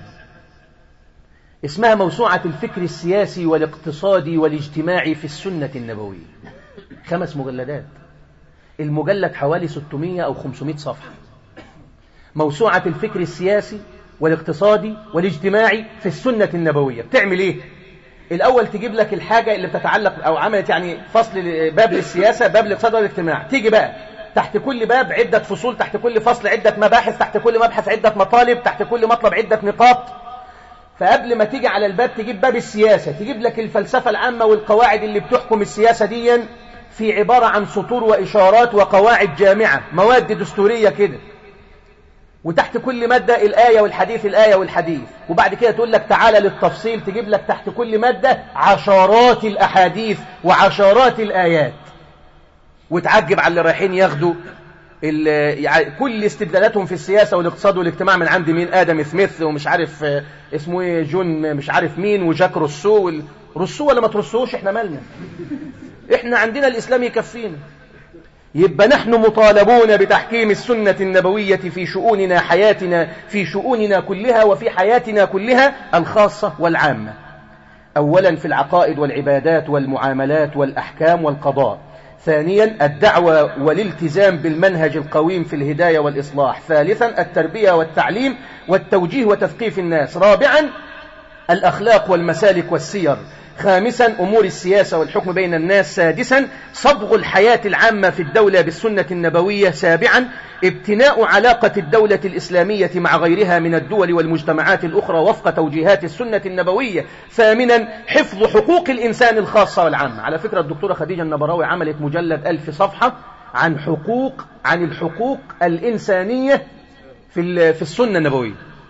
اسمها موسوعة الفكر السياسي والاقتصادي والاجتماعي في السنة النبوية. خمس مجلدات، المجلد حوالي ستمائة أو خمسمائة صفحة. موسوعة الفكر السياسي والاقتصادي والاجتماعي في السنة النبوية. بتعمل ايه؟ الأول تجيب لك الحاجة اللي بتتعلق أو عملت يعني فصل باب للسياسة، باب الاقتصاد والاجتماع. تيجي بقى تحت كل باب عدة فصول، تحت كل فصل عدة مباحث، تحت كل مبحث عدة مطالب، تحت كل مطلب عدة نقاط. فقبل ما تيجي على الباب تجيب باب السياسة، تجيب لك الفلسفة العامة والقواعد اللي بتحكم السياسة دي في عبارة عن سطور وإشارات وقواعد جامعة، مواد دستورية كده. وتحت كل مادة الآية والحديث، الآية والحديث. وبعد كده تقول لك تعالى للتفصيل، تجيب لك تحت كل مادة عشرات الأحاديث وعشرات الآيات. وتعجب على اللي رايحين ياخدوا يعني كل استدلالاتهم في السياسة والاقتصاد والاجتماع من عند مين؟ آدم سميث ومش عارف اسمه ايه، جون مش عارف مين، وجاك روسو. روسو ولا ما ترسوش، احنا مالنا، احنا عندنا الإسلام يكفينا. يبقى نحن مطالبون بتحكيم السنة النبوية في شؤوننا حياتنا في شؤوننا كلها وفي حياتنا كلها الخاصة والعامة. أولا في العقائد والعبادات والمعاملات والأحكام والقضاء. ثانيا الدعوة والالتزام بالمنهج القويم في الهداية والإصلاح. ثالثا التربية والتعليم والتوجيه وتثقيف الناس. رابعا الأخلاق والمسالك والسير. خامسا أمور السياسة والحكم بين الناس. سادسا صبغ الحياة العامة في الدولة بالسنة النبوية. سابعا ابتناء علاقة الدولة الإسلامية مع غيرها من الدول والمجتمعات الأخرى وفق توجيهات السنة النبوية. ثامنا حفظ حقوق الإنسان الخاصة والعامة. على فكرة الدكتورة خديجة النبراوي عملت مجلد ألف صفحة عن حقوق عن الحقوق الإنسانية في في السنة النبوية،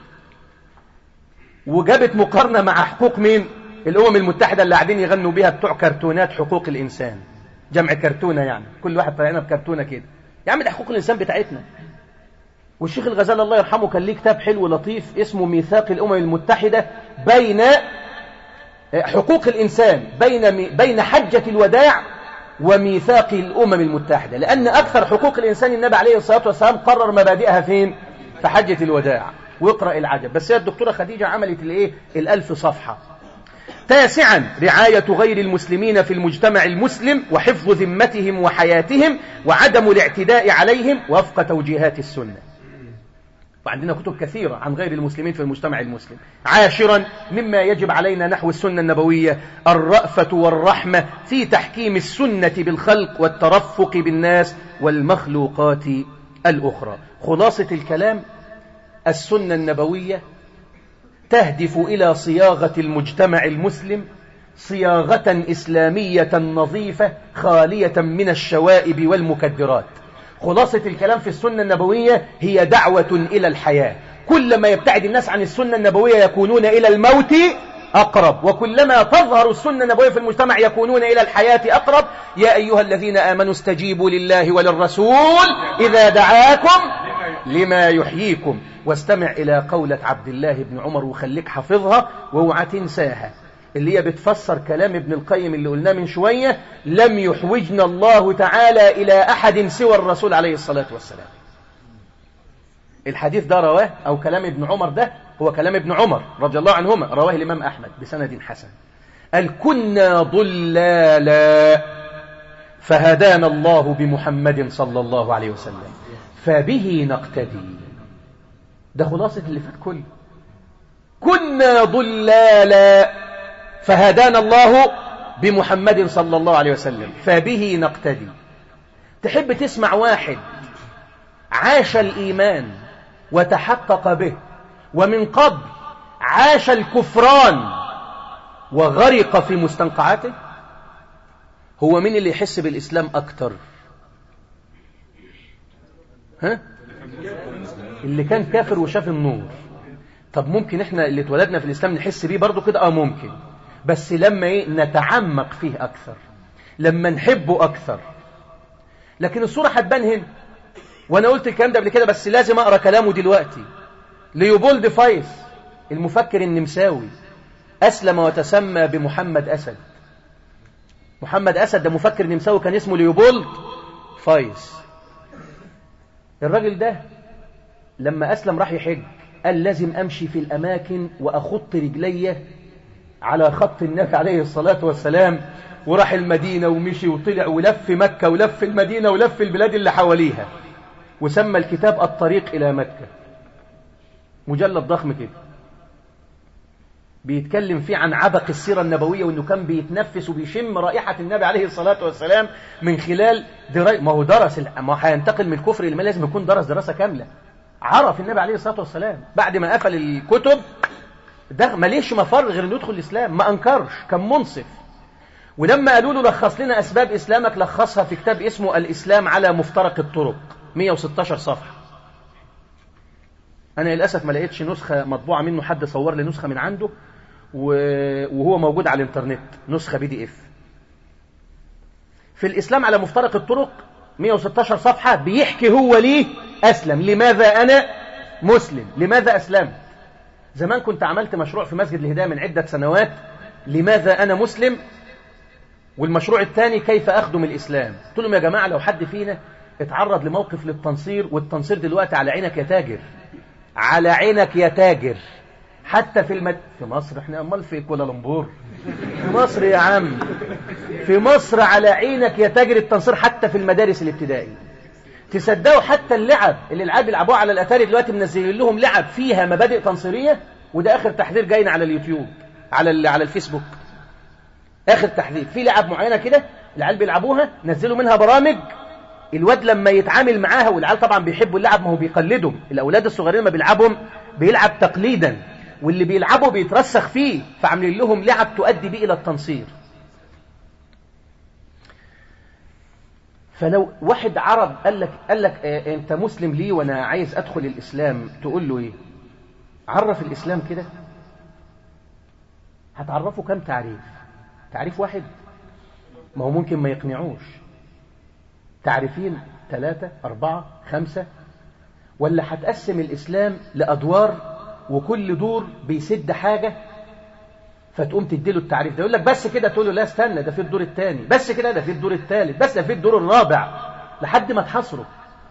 وجابت مقارنة مع حقوق مين؟ الأمم المتحدة اللي قاعدين يغنوا بيها بتوع كرتونات حقوق الإنسان، جمع كرتونة يعني، كل واحد طلعنا بكرتونة كده. يا عم ده حقوق الإنسان بتاعتنا. والشيخ الغزالي الله يرحمه كان ليه كتاب حلو لطيف اسمه ميثاق الأمم المتحدة بين حقوق الإنسان بين بين حجة الوداع وميثاق الأمم المتحدة، لأن أكثر حقوق الإنسان النبي عليه الصلاة والسلام قرر مبادئها فين؟ في حجة الوداع. واقرأ العجب. بس هي الدكتورة خديجة عملت الايه؟ الألف صفحة. تاسعا رعاية غير المسلمين في المجتمع المسلم وحفظ ذمتهم وحياتهم وعدم الاعتداء عليهم وفق توجيهات السنة. وعندنا كتب كثيرة عن غير المسلمين في المجتمع المسلم. عاشرا مما يجب علينا نحو السنة النبوية الرأفة والرحمة في تحكيم السنة بالخلق والترفق بالناس والمخلوقات الأخرى. خلاصة الكلام: السنة النبوية تهدف إلى صياغة المجتمع المسلم صياغة إسلامية نظيفة خالية من الشوائب والمكدرات. خلاصة الكلام في السنة النبوية هي دعوة إلى الحياة. كلما يبتعد الناس عن السنة النبوية يكونون إلى الموت أقرب، وكلما تظهر السنة النبوية في المجتمع يكونون إلى الحياة أقرب. يا أيها الذين آمنوا استجيبوا لله وللرسول إذا دعاكم لما يحييكم. واستمع إلى قولة عبد الله بن عمر وخليك حفظها واوعى تنساها، اللي هي بتفسر كلام ابن القيم اللي قلناه من شوية: لم يحوجنا الله تعالى إلى أحد سوى الرسول عليه الصلاة والسلام. الحديث ده رواه أو كلام ابن عمر ده هو كلام ابن عمر رضي الله عنهما، رواه الإمام أحمد بسند حسن. قال: كنا ضلالا فهدانا الله بمحمد صلى الله عليه وسلم فبه نقتدي. ده خلاصة اللي فات كله. كنا ضلالا فهدانا الله بمحمد صلى الله عليه وسلم فبه نقتدي. تحب تسمع واحد عاش الإيمان وتحقق به، ومن قبل عاش الكفران وغرق في مستنقعاته؟ هو مين اللي يحس بالإسلام أكتر؟ ها؟ اللي كان كافر وشاف النور. طب ممكن احنا اللي اتولدنا في الإسلام نحس بيه برضو كده؟ اه ممكن، بس لما ايه نتعمق فيه أكثر، لما نحبه أكثر. لكن الصورة هتبان هنا، وانا قلت الكلام ده قبل كده بس لازم اقرا كلامه دلوقتي. ليوبولد فايس المفكر النمساوي أسلم وتسمى بمحمد أسد. محمد أسد ده مفكر نمساوي كان اسمه ليوبولد فايس. الراجل ده لما أسلم راح يحج، قال لازم أمشي في الأماكن وأخط رجلي على خط النبي عليه الصلاة والسلام، وراح المدينة ومشي وطلع ولف مكة ولف المدينة ولف البلاد اللي حواليها، وسمى الكتاب الطريق إلى مكة. مجلد ضخم كده بيتكلم فيه عن عبق السيرة النبوية، وأنه كان بيتنفس وبيشم رائحة النبي عليه الصلاة والسلام من خلال دراية. ما هو درس، ما هو هينتقل من الكفر إلى ما لازم يكون درس دراسة كاملة، عرف النبي عليه الصلاة والسلام. بعد ما قفل الكتب ده ماليش مفر غير انه يدخل الإسلام، ما أنكرش، كان منصف. ولما قالوا له لخص لنا أسباب إسلامك، لخصها في كتاب اسمه الإسلام على مفترق الطرق، مئة وستاشر صفحة. أنا للأسف ما لقيتش نسخة مطبوعة منه، حد صور لي نسخة من عنده وهو موجود على الإنترنت، نسخة بي دي إف. في الإسلام على مفترق الطرق مئة وستاشر صفحة بيحكي هو ليه أسلم، لماذا أنا مسلم، لماذا أسلم. زمان كنت عملت مشروع في مسجد الهداية من عدة سنوات، لماذا أنا مسلم، والمشروع الثاني كيف أخدم الإسلام. قلت لهم يا جماعة لو حد فينا اتعرض لموقف للتنصير، والتنصير دلوقتي على عينك يا تاجر، على عينك يا تاجر، حتى في المد... في مصر احنا امال في كوالالمبور، في مصر يا عم، في مصر على عينك يا تاجر التنصير، حتى في المدارس الابتدائية. تصدقوا حتى اللعب اللي العاب بيلعبوها على الاتاري دلوقتي منزلين لهم لعب فيها مبادئ تنصيرية، وده اخر تحذير جاينا على اليوتيوب، على ال... على الفيسبوك. اخر تحذير في لعب معينة كده العيال بيلعبوها، نزلوا منها برامج الواد لما يتعامل معاها، والعيال طبعا بيحبوا اللعب، ما هو بيقلدهم، الاولاد الصغيرين ما بيلعبهم بيلعب تقليدا، واللي بيلعبوا بيترسخ فيه، فعملين لهم لعب تؤدي به الى التنصير. فلو واحد عرب قال لك قال لك اه انت مسلم ليه وانا عايز ادخل الاسلام، تقول له ايه؟ عرف الاسلام كده. هتعرفه كم تعريف؟ تعريف واحد؟ ما هو ممكن ما يقنعوش. تعريفين، ثلاثة، أربعة، خمسة، ولا هتقسم الإسلام لأدوار وكل دور بيسد حاجة، فتقوم تديله التعريف ده، يقول لك بس كده، تقول له لا استنى ده في الدور الثاني، بس كده ده في الدور الثالث، بس ده في الدور الرابع، لحد ما تحصره.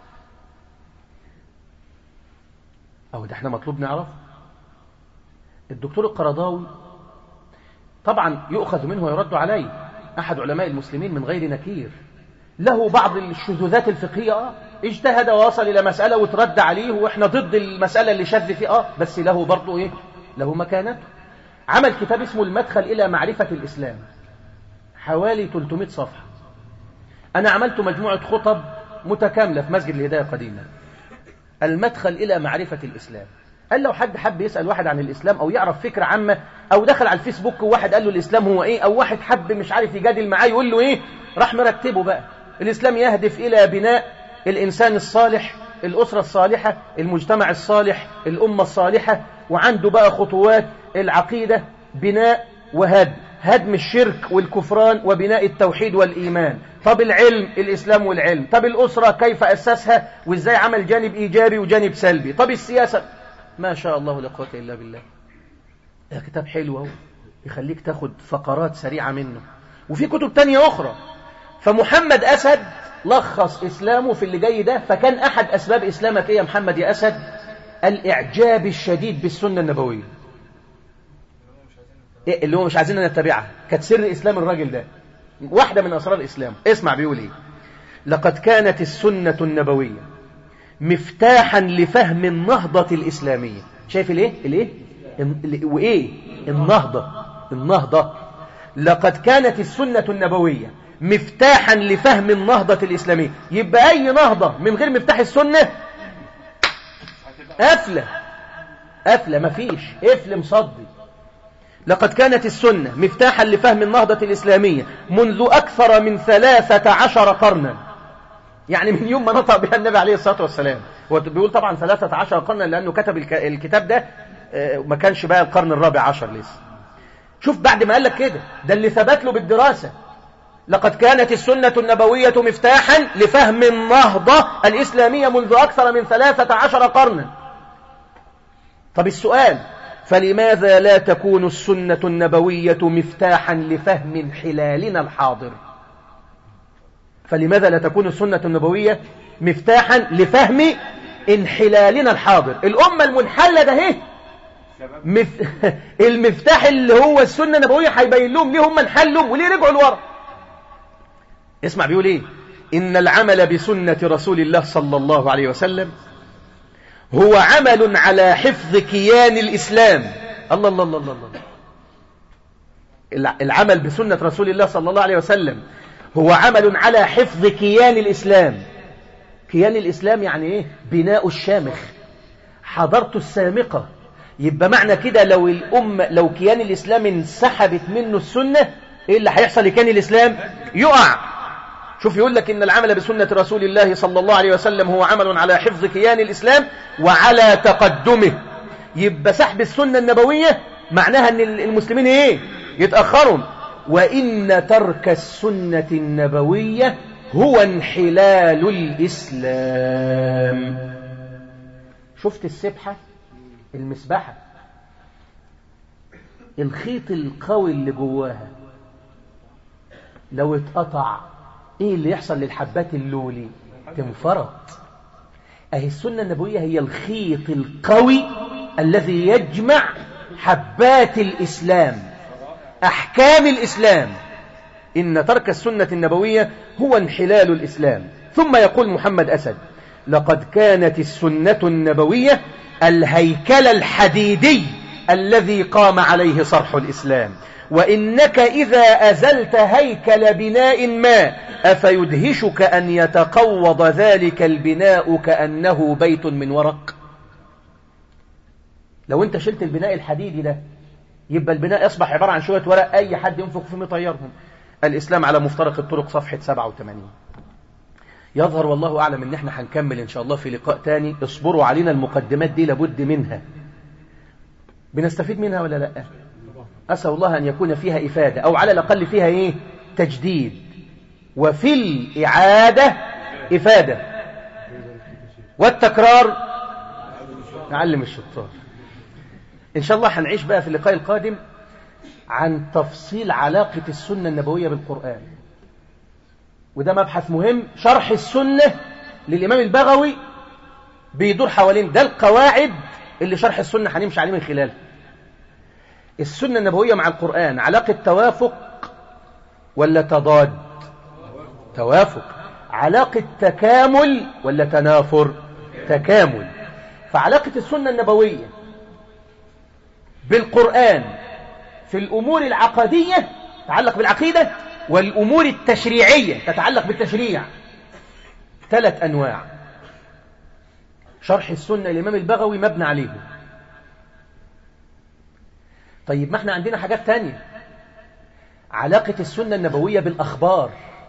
أو ده احنا مطلوب نعرف. الدكتور القرضاوي طبعا يؤخذ منه ويرد عليه، أحد علماء المسلمين من غير نكير، له بعض الشذوذات الفقهية، اه اجتهد ووصل إلى مسألة وترد عليه، وإحنا ضد المسألة اللي شذ فيه، اه بس له برضه إيه؟ له مكانته. عمل كتاب اسمه المدخل إلى معرفة الإسلام، حوالي ثلاثمائة صفحة. أنا عملت مجموعة خطب متكاملة في مسجد الهداية قديما، المدخل إلى معرفة الإسلام. قال لو حد حب يسأل واحد عن الإسلام أو يعرف فكرة عامة، أو دخل على الفيسبوك وواحد قال له الإسلام هو إيه، أو واحد حب مش عارف يجادل معاه يقول له إيه، راح مرتبه بقى. الإسلام يهدف إلى بناء الإنسان الصالح، الأسرة الصالحة، المجتمع الصالح، الأمة الصالحة، وعنده بقى خطوات: العقيدة، بناء وهدم، هدم الشرك والكفران وبناء التوحيد والإيمان. طب العلم، الإسلام والعلم. طب الأسرة كيف أسسها وإزاي عمل جانب إيجابي وجانب سلبي. طب السياسة، ما شاء الله لا قوة إلا بالله. ده كتاب حلو اهو، يخليك تاخد فقرات سريعة منه، وفي كتب تانية أخرى. فمحمد أسد لخص إسلامه في اللي جاي ده. فكان أحد أسباب إسلامك إيه يا محمد يا أسد؟ الإعجاب الشديد بالسنة النبوية، إيه اللي هو مش عايزين نتبعها. كانت سر إسلام الراجل ده، واحدة من أسرار إسلام. اسمع بيقول إيه: لقد كانت السنة النبوية مفتاحا لفهم النهضة الإسلامية. شايف الإيه؟ الإيه؟ وإيه؟ النهضة. النهضة. لقد كانت السنة النبوية مفتاحا لفهم النهضة الإسلامية. يبقى أي نهضة من غير مفتاح السنة قفلة، قفلة، مفيش، قفل مصدي. لقد كانت السنة مفتاحا لفهم النهضة الإسلامية منذ أكثر من ثلاثة عشر قرنا، يعني من يوم ما نطق بها النبي عليه الصلاة والسلام. هو بيقول طبعا ثلاثة عشر قرنا لأنه كتب الكتاب ده ما كانش بقى القرن الرابع عشر لسه. شوف بعد ما قال لك كده، ده اللي ثبت له بالدراسة. لقد كانت السنة النبوية مفتاحا لفهم النهضة الإسلامية منذ أكثر من ثلاثة عشر قرنا. طب السؤال: فلماذا لا تكون السنة النبوية مفتاحا لفهم انحلالنا الحاضر؟ فلماذا لا تكون السنة النبوية مفتاحا لفهم انحلالنا الحاضر؟ الأمة المنحلة ده اهي مف... المفتاح اللي هو السنة النبوية هيبين لهم ليه هم انحلوا وليه رجعوا لورا. اسمع بيقول ايه: إن العمل بسنة رسول الله صلى الله عليه وسلم هو عمل على حفظ كيان الإسلام. الله الله الله الله الله. العمل بسنة رسول الله صلى الله عليه وسلم هو عمل على حفظ كيان الإسلام. كيان الإسلام يعني إيه؟ بناء الشامخ، حضارته السامقة. يبقى معنى كده لو الأمة لو كيان الإسلام انسحبت منه السنة، إيه اللي هيحصل لكيان الإسلام؟ يقع. شوف يقول لك إن العمل بسنة رسول الله صلى الله عليه وسلم هو عمل على حفظ كيان الإسلام وعلى تقدمه. يبقى سحب السنة النبوية معناها أن المسلمين إيه؟ يتأخروا. وإن ترك السنة النبوية هو انحلال الإسلام. شفت السبحة المسبحة، الخيط القوي اللي جواها لو اتقطع ايه اللي يحصل للحبات اللولي؟ تنفرط. اهي السنة النبوية هي الخيط القوي الذي يجمع حبات الإسلام، أحكام الإسلام. إن ترك السنة النبوية هو انحلال الإسلام. ثم يقول محمد أسد: لقد كانت السنة النبوية الهيكل الحديدي الذي قام عليه صرح الإسلام، وإنك إذا أزلت هيكل بناء ما أفيدهشك أن يتقوض ذلك البناء كأنه بيت من ورق؟ لو أنت شلت البناء الحديدي ده يبقى البناء يصبح عبارة عن شوية ورق أي حد ينفق فيهم يطيرهم. الإسلام على مفترق الطرق صفحة سبعة وثمانين. يظهر والله أعلم إن احنا هنكمل إن شاء الله في لقاء تاني. اصبروا علينا، المقدمات دي لابد منها، بنستفيد منها ولا لا؟ أسأل الله أن يكون فيها إفادة، أو على الأقل فيها إيه؟ تجديد، وفي الإعادة إفادة، والتكرار نعلم الشطار. إن شاء الله هنعيش بقى في اللقاء القادم عن تفصيل علاقة السنة النبوية بالقرآن، وده مبحث مهم. شرح السنة للإمام البغوي بيدور حوالين ده القواعد اللي شرح السنة هنمشي عليه من خلالها. السنة النبوية مع القرآن علاقة توافق ولا تضاد؟ توافق. علاقة تكامل ولا تنافر؟ تكامل. فعلاقة السنة النبوية بالقرآن في الأمور العقدية تتعلق بالعقيدة، والأمور التشريعية تتعلق بالتشريع. ثلاث أنواع. شرح السنة الإمام البغوي مبنى عليه. طيب ما احنا عندنا حاجات تانية. علاقة السنة النبوية بالأخبار،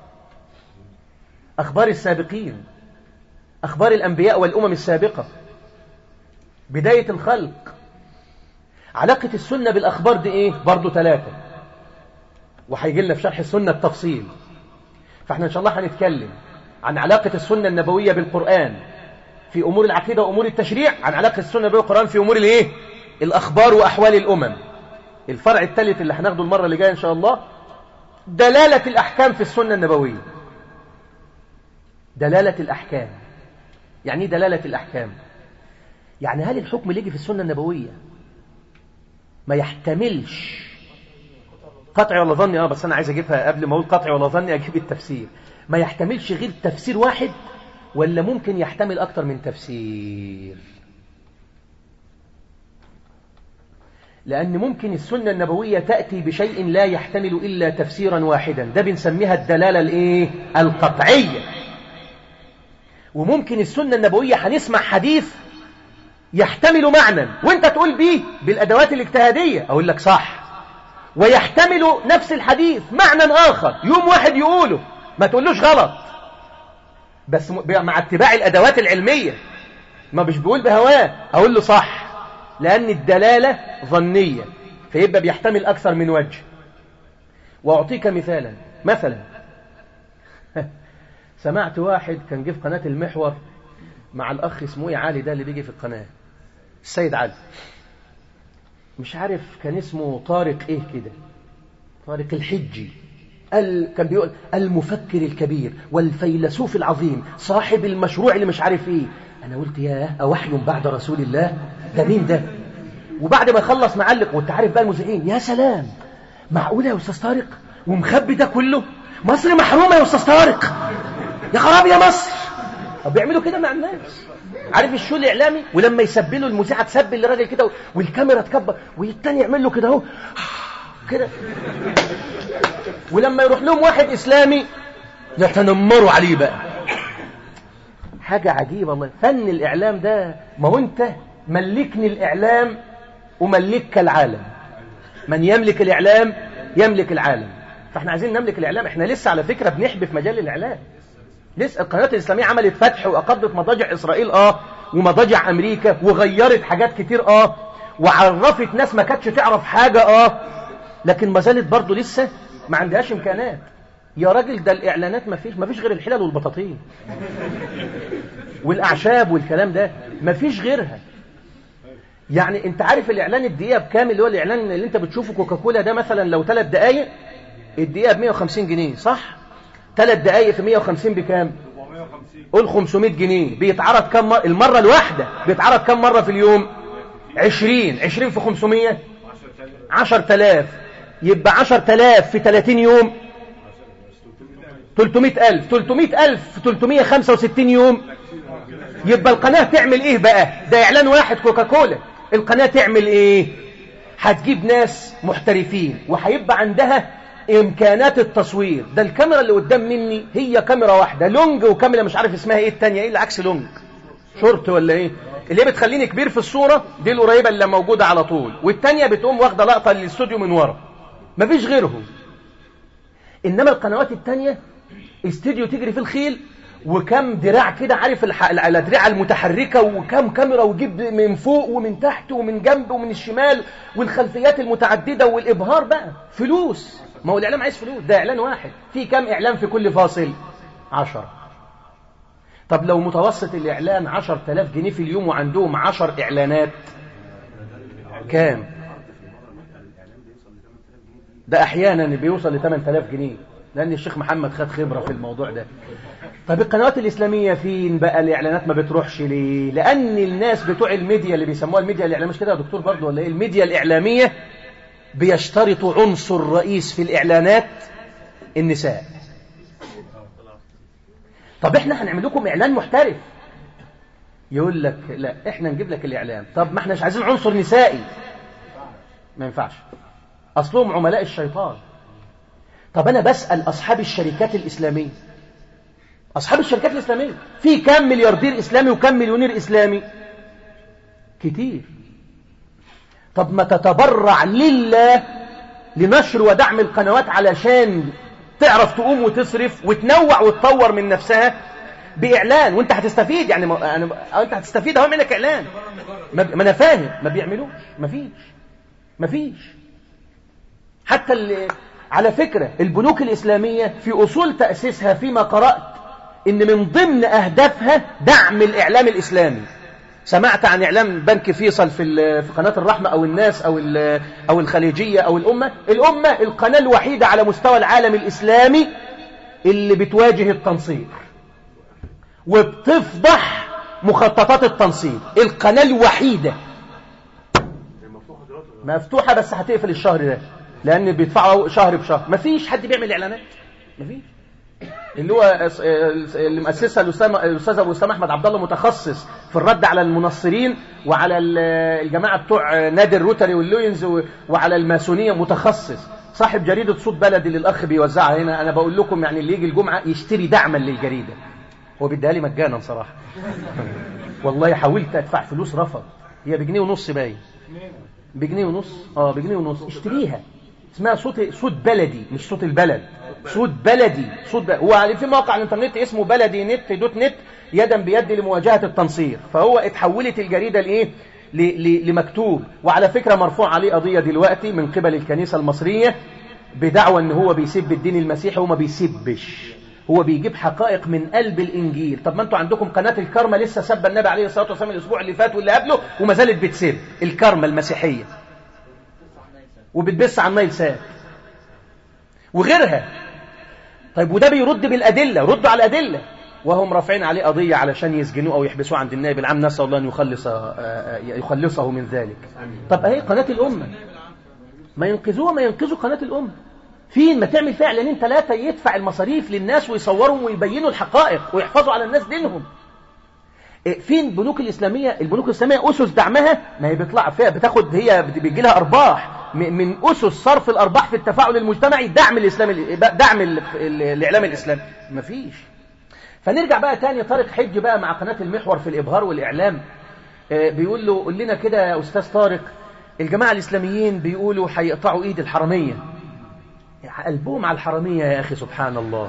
أخبار السابقين، أخبار الأنبياء والأمم السابقة، بداية الخلق. علاقة السنة بالأخبار دي إيه؟ برضو ثلاثة، وهيجي لنا في شرح السنة التفصيل. فاحنا إن شاء الله هنتكلم عن علاقة السنة النبوية بالقرآن في أمور العقيدة وأمور التشريع، عن علاقة السنة النبوية بالقرآن في أمور الإيه؟ الأخبار وأحوال الأمم. الفرع الثالث اللي هناخده المرة اللي جاية إن شاء الله دلالة الأحكام في السنة النبوية. دلالة الأحكام يعني إيه دلالة الأحكام؟ يعني هل الحكم اللي يجي في السنة النبوية ما يحتملش قطعي ولا ظني؟ اه بس انا عايز اجيبها قبل ما اقول قطعي ولا ظني اجيب التفسير. ما يحتملش غير تفسير واحد ولا ممكن يحتمل اكتر من تفسير؟ لان ممكن السنة النبوية تأتي بشيء لا يحتمل الا تفسيرا واحدا، ده بنسميها الدلالة الايه؟ القطعية. وممكن السنة النبوية هنسمع حديث يحتمل معنى وانت تقول بيه بالادوات الاجتهادية اقول لك صح، ويحتمل نفس الحديث معنى آخر يوم واحد يقوله ما تقولوش غلط، بس مع اتباع الأدوات العلمية، ما مش بيقول بهواه أقول له صح، لأن الدلالة ظنية فيبقى بيحتمل أكثر من وجه. وأعطيك مثالا. مثلا سمعت واحد كان جه في قناة المحور مع الأخ اسمه علي، ده اللي بيجي في القناة، السيد علي. مش عارف كان اسمه طارق ايه كده، طارق الحجي، ال... كان بيقول المفكر الكبير والفيلسوف العظيم صاحب المشروع اللي مش عارف ايه. انا قلت ياه، اوحي بعد رسول الله، ده مين ده؟ وبعد ما يخلص معلق، وانت عارف بقى المذيعين، يا سلام، معقوله يا استاذ طارق ومخبي ده كله؟ مصر محرومه يا استاذ طارق، يا خراب يا مصر. طب بيعملوا كده مع الناس، عارف الشو الاعلامي، ولما يسبلوا المذيعه تسبل للراجل كده والكاميرا تكبر، والتاني يعمل له كده اهو كده، ولما يروح لهم واحد اسلامي يتنمروا عليه بقى. حاجه عجيبه والله، فن الاعلام ده. ما هو انت ملكني الاعلام وملكك العالم، من يملك الاعلام يملك العالم. فاحنا عايزين نملك الاعلام. احنا لسه على فكره بنحبي في مجال الاعلام، لسه القناه الاسلاميه عملت فتح واقضت مضاجع اسرائيل اه ومضاجع امريكا، وغيرت حاجات كتير اه وعرفت ناس ما كانتش تعرف حاجه اه لكن ما زالت برضه لسه ما عندهاش امكانات. يا راجل ده الاعلانات ما فيش ما فيش غير الحلل والبطاطين والاعشاب والكلام ده، ما فيش غيرها. يعني انت عارف الاعلان الدقيقه بكام؟ اللي هو الاعلان اللي انت بتشوفه كوكاكولا ده مثلا، لو ثلاث دقائق الدقيقه ب مية وخمسين جنيه، صح؟ ثلاث دقائق في مية وخمسين بكام؟ قول خمسمية جنيه. بيتعرض كم مره المره الواحده؟ بيتعرض كم مره في اليوم؟ عشرين. عشرين في خمسمية عشرة آلاف. يبقى عشرة آلاف في ثلاثين يوم ثلاثمية ألف. ثلاثمية ألف في ثلاثمية وخمسة وستين يوم. يبقى القناة تعمل ايه بقى؟ ده اعلان واحد كوكاكولا. القناة تعمل ايه؟ هتجيب ناس محترفين وهيبقى عندها امكانات التصوير. ده الكاميرا اللي قدام مني هي كاميرا واحدة لونج، وكاميرا مش عارف اسمها ايه التانية، ايه اللي عكس لونج، شورت ولا ايه، اللي هي بتخليني كبير في الصورة، دي القريبة اللي موجودة على طول، والتانية بتقوم واخدة لقطة للاستوديو من ورا، مفيش غيرهم. انما القنوات التانية استوديو تجري في الخيل، وكم دراع كده، عارف الدراع المتحركة، وكم كاميرا، وجيب من فوق ومن تحت ومن جنب ومن الشمال، والخلفيات المتعددة، والإبهار بقى فلوس. ما هو الإعلام عايز فلوس. ده إعلان واحد، في كم إعلان في كل فاصل؟ عشرة. طب لو متوسط الإعلان عشر تلاف جنيه في اليوم وعندهم عشر إعلانات، كام؟ ده أحيانا بيوصل ل ثمانية آلاف جنيه، لأن الشيخ محمد خد خبرة في الموضوع ده. طب القنوات الإسلامية فين بقى الإعلانات ما بتروحش ليه؟ لأن الناس بتوع الميديا اللي بيسموها الميديا الإعلامية، مش كده يا دكتور برضو ولا إيه؟ الميديا الإعلامية بيشترطوا عنصر رئيس في الإعلانات، النساء. طب إحنا هنعمل لكم إعلان محترف، يقول لك لا إحنا نجيب لك الإعلان. طب ما إحناش عايزين عنصر نسائي، ما ينفعش، أصلهم عملاء الشيطان. طب أنا بسأل أصحاب الشركات الإسلامية، أصحاب الشركات الإسلامية في كم ملياردير إسلامي وكم مليونير إسلامي؟ كتير. طب ما تتبرع لله لنشر ودعم القنوات علشان تعرف تقوم وتصرف وتنوع وتطور من نفسها بإعلان، وانت هتستفيد. يعني ما أنا... انت هتستفيد اهو منك إعلان. ما, ب... ما أنا فاهم، ما بيعملوش، ما فيش ما فيش حتى اللي... على فكرة البنوك الإسلامية في أصول تأسيسها فيما قرأت إن من ضمن أهدافها دعم الإعلام الإسلامي. سمعت عن إعلام بنك فيصل في في قناة الرحمة أو الناس أو أو الخليجية أو الأمة. الأمة القناة الوحيدة على مستوى العالم الإسلامي اللي بتواجه التنصير وبتفضح مخططات التنصير. القناة الوحيدة مفتوحة، بس هتقفل الشهر ده لأن بيدفعوا شهر بشهر. مفيش حد بيعمل إعلانات، مفيش. اللي هو اللي مؤسسها الأستاذ أبو أسامة أحمد عبد الله، متخصص في الرد على المنصرين وعلى الجماعة بتوع نادي الروتري واللوينز وعلى الماسونية، متخصص، صاحب جريدة صوت بلدي اللي الأخ بيوزعها هنا. أنا بقول لكم يعني اللي يجي الجمعة يشتري دعما للجريدة، هو بيديها لي مجانا صراحة. والله حاولت أدفع فلوس، رفض. هي بجنيه ونص باين، بجنيه ونص اه بجنيه ونص اشتريها. اسمها صوت صوت بلدي، مش صوت البلد، صوت بلدي. صوت بلدي. هو في موقع على الانترنت اسمه بلدي نت دوت نت، يدا بيد لمواجهة التنصير. فهو اتحولت الجريدة لايه؟ لمكتوب. وعلى فكرة مرفوع عليه قضية دلوقتي من قبل الكنيسة المصرية بدعوى ان هو بيسب الدين المسيحي. وما بيسبش، هو بيجيب حقائق من قلب الانجيل. طب ما انتوا عندكم قناة الكرمة لسه سب النبي عليه الصلاة والسلام الاسبوع اللي فات واللي قبله وما زالت بتسب الكرمة المسيحية. وبتبث على النايل سات وغيرها. طيب وده بيرد بالأدلة، ردوا على الأدلة، وهم رافعين عليه قضية علشان يسجنوه أو يحبسوه عند النائب العام، نسأل الله أن يخلص يخلصه من ذلك. طب أهي قناة الأمة، ما ينقذوها، ما ينقذوا قناة الأمة. فين ما تعمل فيها إعلانين ثلاثة يدفع المصاريف للناس ويصورهم ويبينوا الحقائق ويحفظوا على الناس دينهم. فين البنوك الإسلامية؟ البنوك الإسلامية أسس دعمها ما هي بيطلع فيها، بتاخد هي بيجي لها أرباح من أسس صرف الأرباح في التفاعل المجتمعي، دعم الإسلام، دعم الإعلام الإسلامي. مفيش. فنرجع بقى تاني طارق حج بقى مع قناة المحور في الإبهار والإعلام، بيقول له قل لنا كده يا أستاذ طارق، الجماعة الإسلاميين بيقولوا هيقطعوا إيد الحرمية. قلبهم على الحرمية يا أخي، سبحان الله.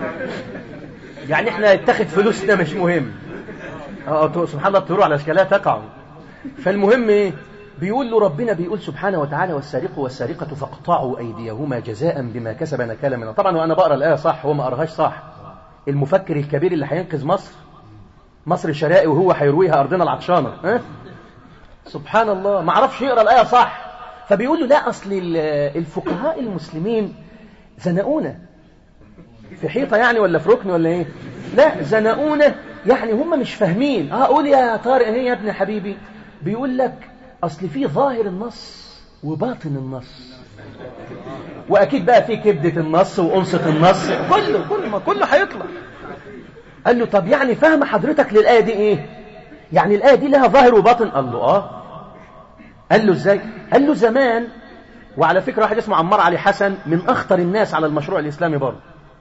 يعني إحنا اتخذ فلوسنا مش مهم. اه سبحان الله، الطيور على أشكالها تقع. فالمهم إيه؟ بيقول له ربنا بيقول سبحانه وتعالى والسارق والسارقة فاقطعوا أيديهما جزاء بما كسب نكالا من الله. طبعا وأنا بقرأ الآية صح، هو ما قراهاش صح. المفكر الكبير اللي هينقذ مصر، مصر شرائي وهو هيرويها أرضنا العطشانة، أه؟ سبحان الله، ما عرفش يقرأ الآية صح. فبيقول له لا، أصل الفقهاء المسلمين زنقونا في حيطة يعني، ولا في ركن ولا إيه؟ لا، زنقونا يعني هم مش فاهمين. اه قول يا طارق ايه يا ابن حبيبي؟ بيقول لك أصل في ظاهر النص وباطن النص، وأكيد بقى في كبدة النص وأنصة النص، كله كله ما كله هيطلع. قال له طب يعني فهم حضرتك للآية دي إيه؟ يعني الآية دي لها ظاهر وباطن؟ قال له آه. قال له إزاي؟ قال له زمان، وعلى فكرة واحد اسمه عمار علي حسن من أخطر الناس على المشروع الإسلامي برضه،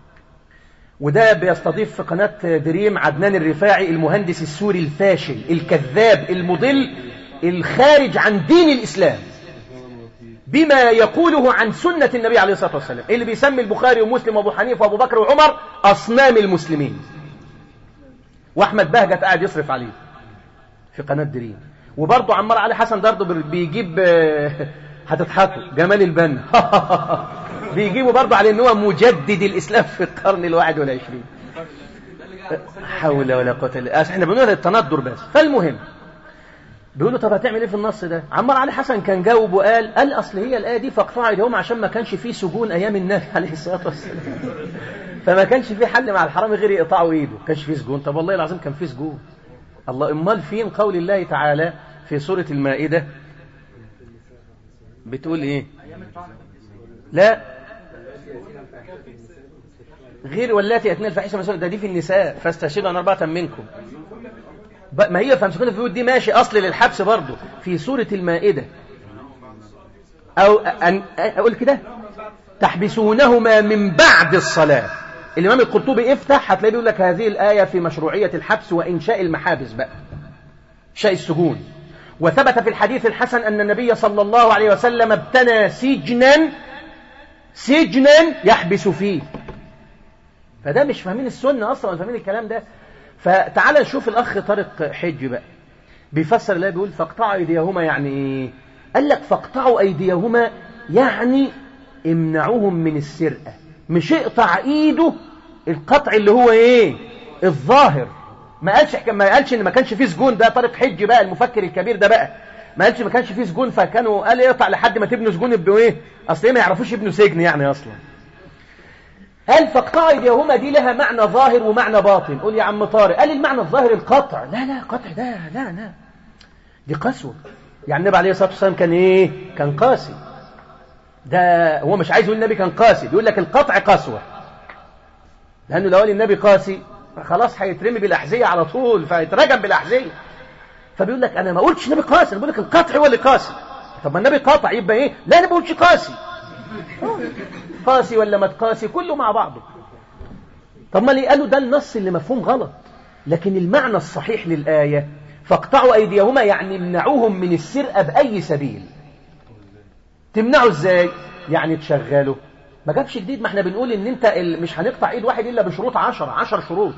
وده بيستضيف في قناة دريم عدنان الرفاعي، المهندس السوري الفاشل الكذاب المضل الخارج عن دين الإسلام بما يقوله عن سنة النبي عليه الصلاة والسلام، اللي بيسمي البخاري ومسلم وابو حنيفة وابو بكر وعمر أصنام المسلمين. وأحمد بهجت قاعد يصرف عليه في قناة دريم. وبرضه عمار علي حسن برضه بيجيب، هتضحكوا، جمال البنا بيجيبوا برضه على ان هو مجدد الإسلام في القرن الواحد والعشرين. حول ولا قوة الا بالله. احنا بنقول التندر بس. فالمهم بيقولوا طب هتعمل ايه في النص ده؟ عمار علي حسن كان جاوب وقال قال اصل هي الايه دي فاقطعوا ايديهم عشان ما كانش فيه سجون ايام النبي عليه الصلاه والسلام، فما كانش فيه حل مع الحرام غير يقطعوا ايده، ما كانش فيه سجون. طب والله العظيم كان فيه سجون. الله، امال فين قول الله تعالى في سوره المائده بتقول ايه؟ لا غير واللاتي ياتين الفاحشه مسؤول، ده دي في النساء فاستشهدوا عن اربعه منكم. ما هي فامسكون في البيوت دي ماشي أصل للحبس برضه في سورة المائدة، أو أن أقول كده تحبسونهما من بعد الصلاة. الإمام القرطبي افتح هتلاقيه بيقول لك هذه الآية في مشروعية الحبس وإنشاء المحابس بقى، إنشاء السجون. وثبت في الحديث الحسن أن النبي صلى الله عليه وسلم ابتنى سجنا سجنا يحبس فيه. فده مش فاهمين السنة أصلا ولا فاهمين الكلام ده. فتعال نشوف الأخ طارق حج بقى بيفسر الله، بيقول فاقطعوا أيديهما يعني إيه؟ قال لك فاقطعوا أيديهما يعني امنعوهم من السرقة، مش اقطع إيده القطع اللي هو إيه؟ الظاهر. ما قالش ما قالش إن ما كانش فيه سجون. ده طارق حج بقى المفكر الكبير ده بقى ما قالش ما كانش فيه سجون فكانوا قال يقطع لحد ما تبنوا سجون يبقوا إيه؟ أصل إيه ما يعرفوش يبنوا سجن يعني أصلا. قال فاقطعوا ايديهما دي لها معنى ظاهر ومعنى باطن. قول يا عم طارق. قال المعنى الظاهر القطع. لا لا قطع ده لا لا دي قسوة. يعني النبي عليه الصلاة والسلام كان ايه؟ كان قاسي. ده هو مش عايز يقول النبي كان قاسي، بيقول لك القطع قسوة، لأنه لو قال النبي قاسي خلاص هيترمي بالأحذية على طول فيترجم بالأحذية. فبيقول لك أنا ما قلتش النبي قاسي، أنا بقول لك القطع هو اللي قاسي. طب ما النبي قاطع يبقى ايه؟ لا أنا ما قلتش قاسي. قاسي ولا ما تقاسي كله مع بعضه. طب ما اللي قالوا ده النص اللي مفهوم غلط، لكن المعنى الصحيح للآية فاقطعوا أيديهما يعني امنعوهم من السرقة بأي سبيل. تمنعوا ازاي؟ يعني تشغلوا. ما جابش جديد، ما احنا بنقول ان انت مش هنقطع ايد واحد الا بشروط عشر عشر شروط،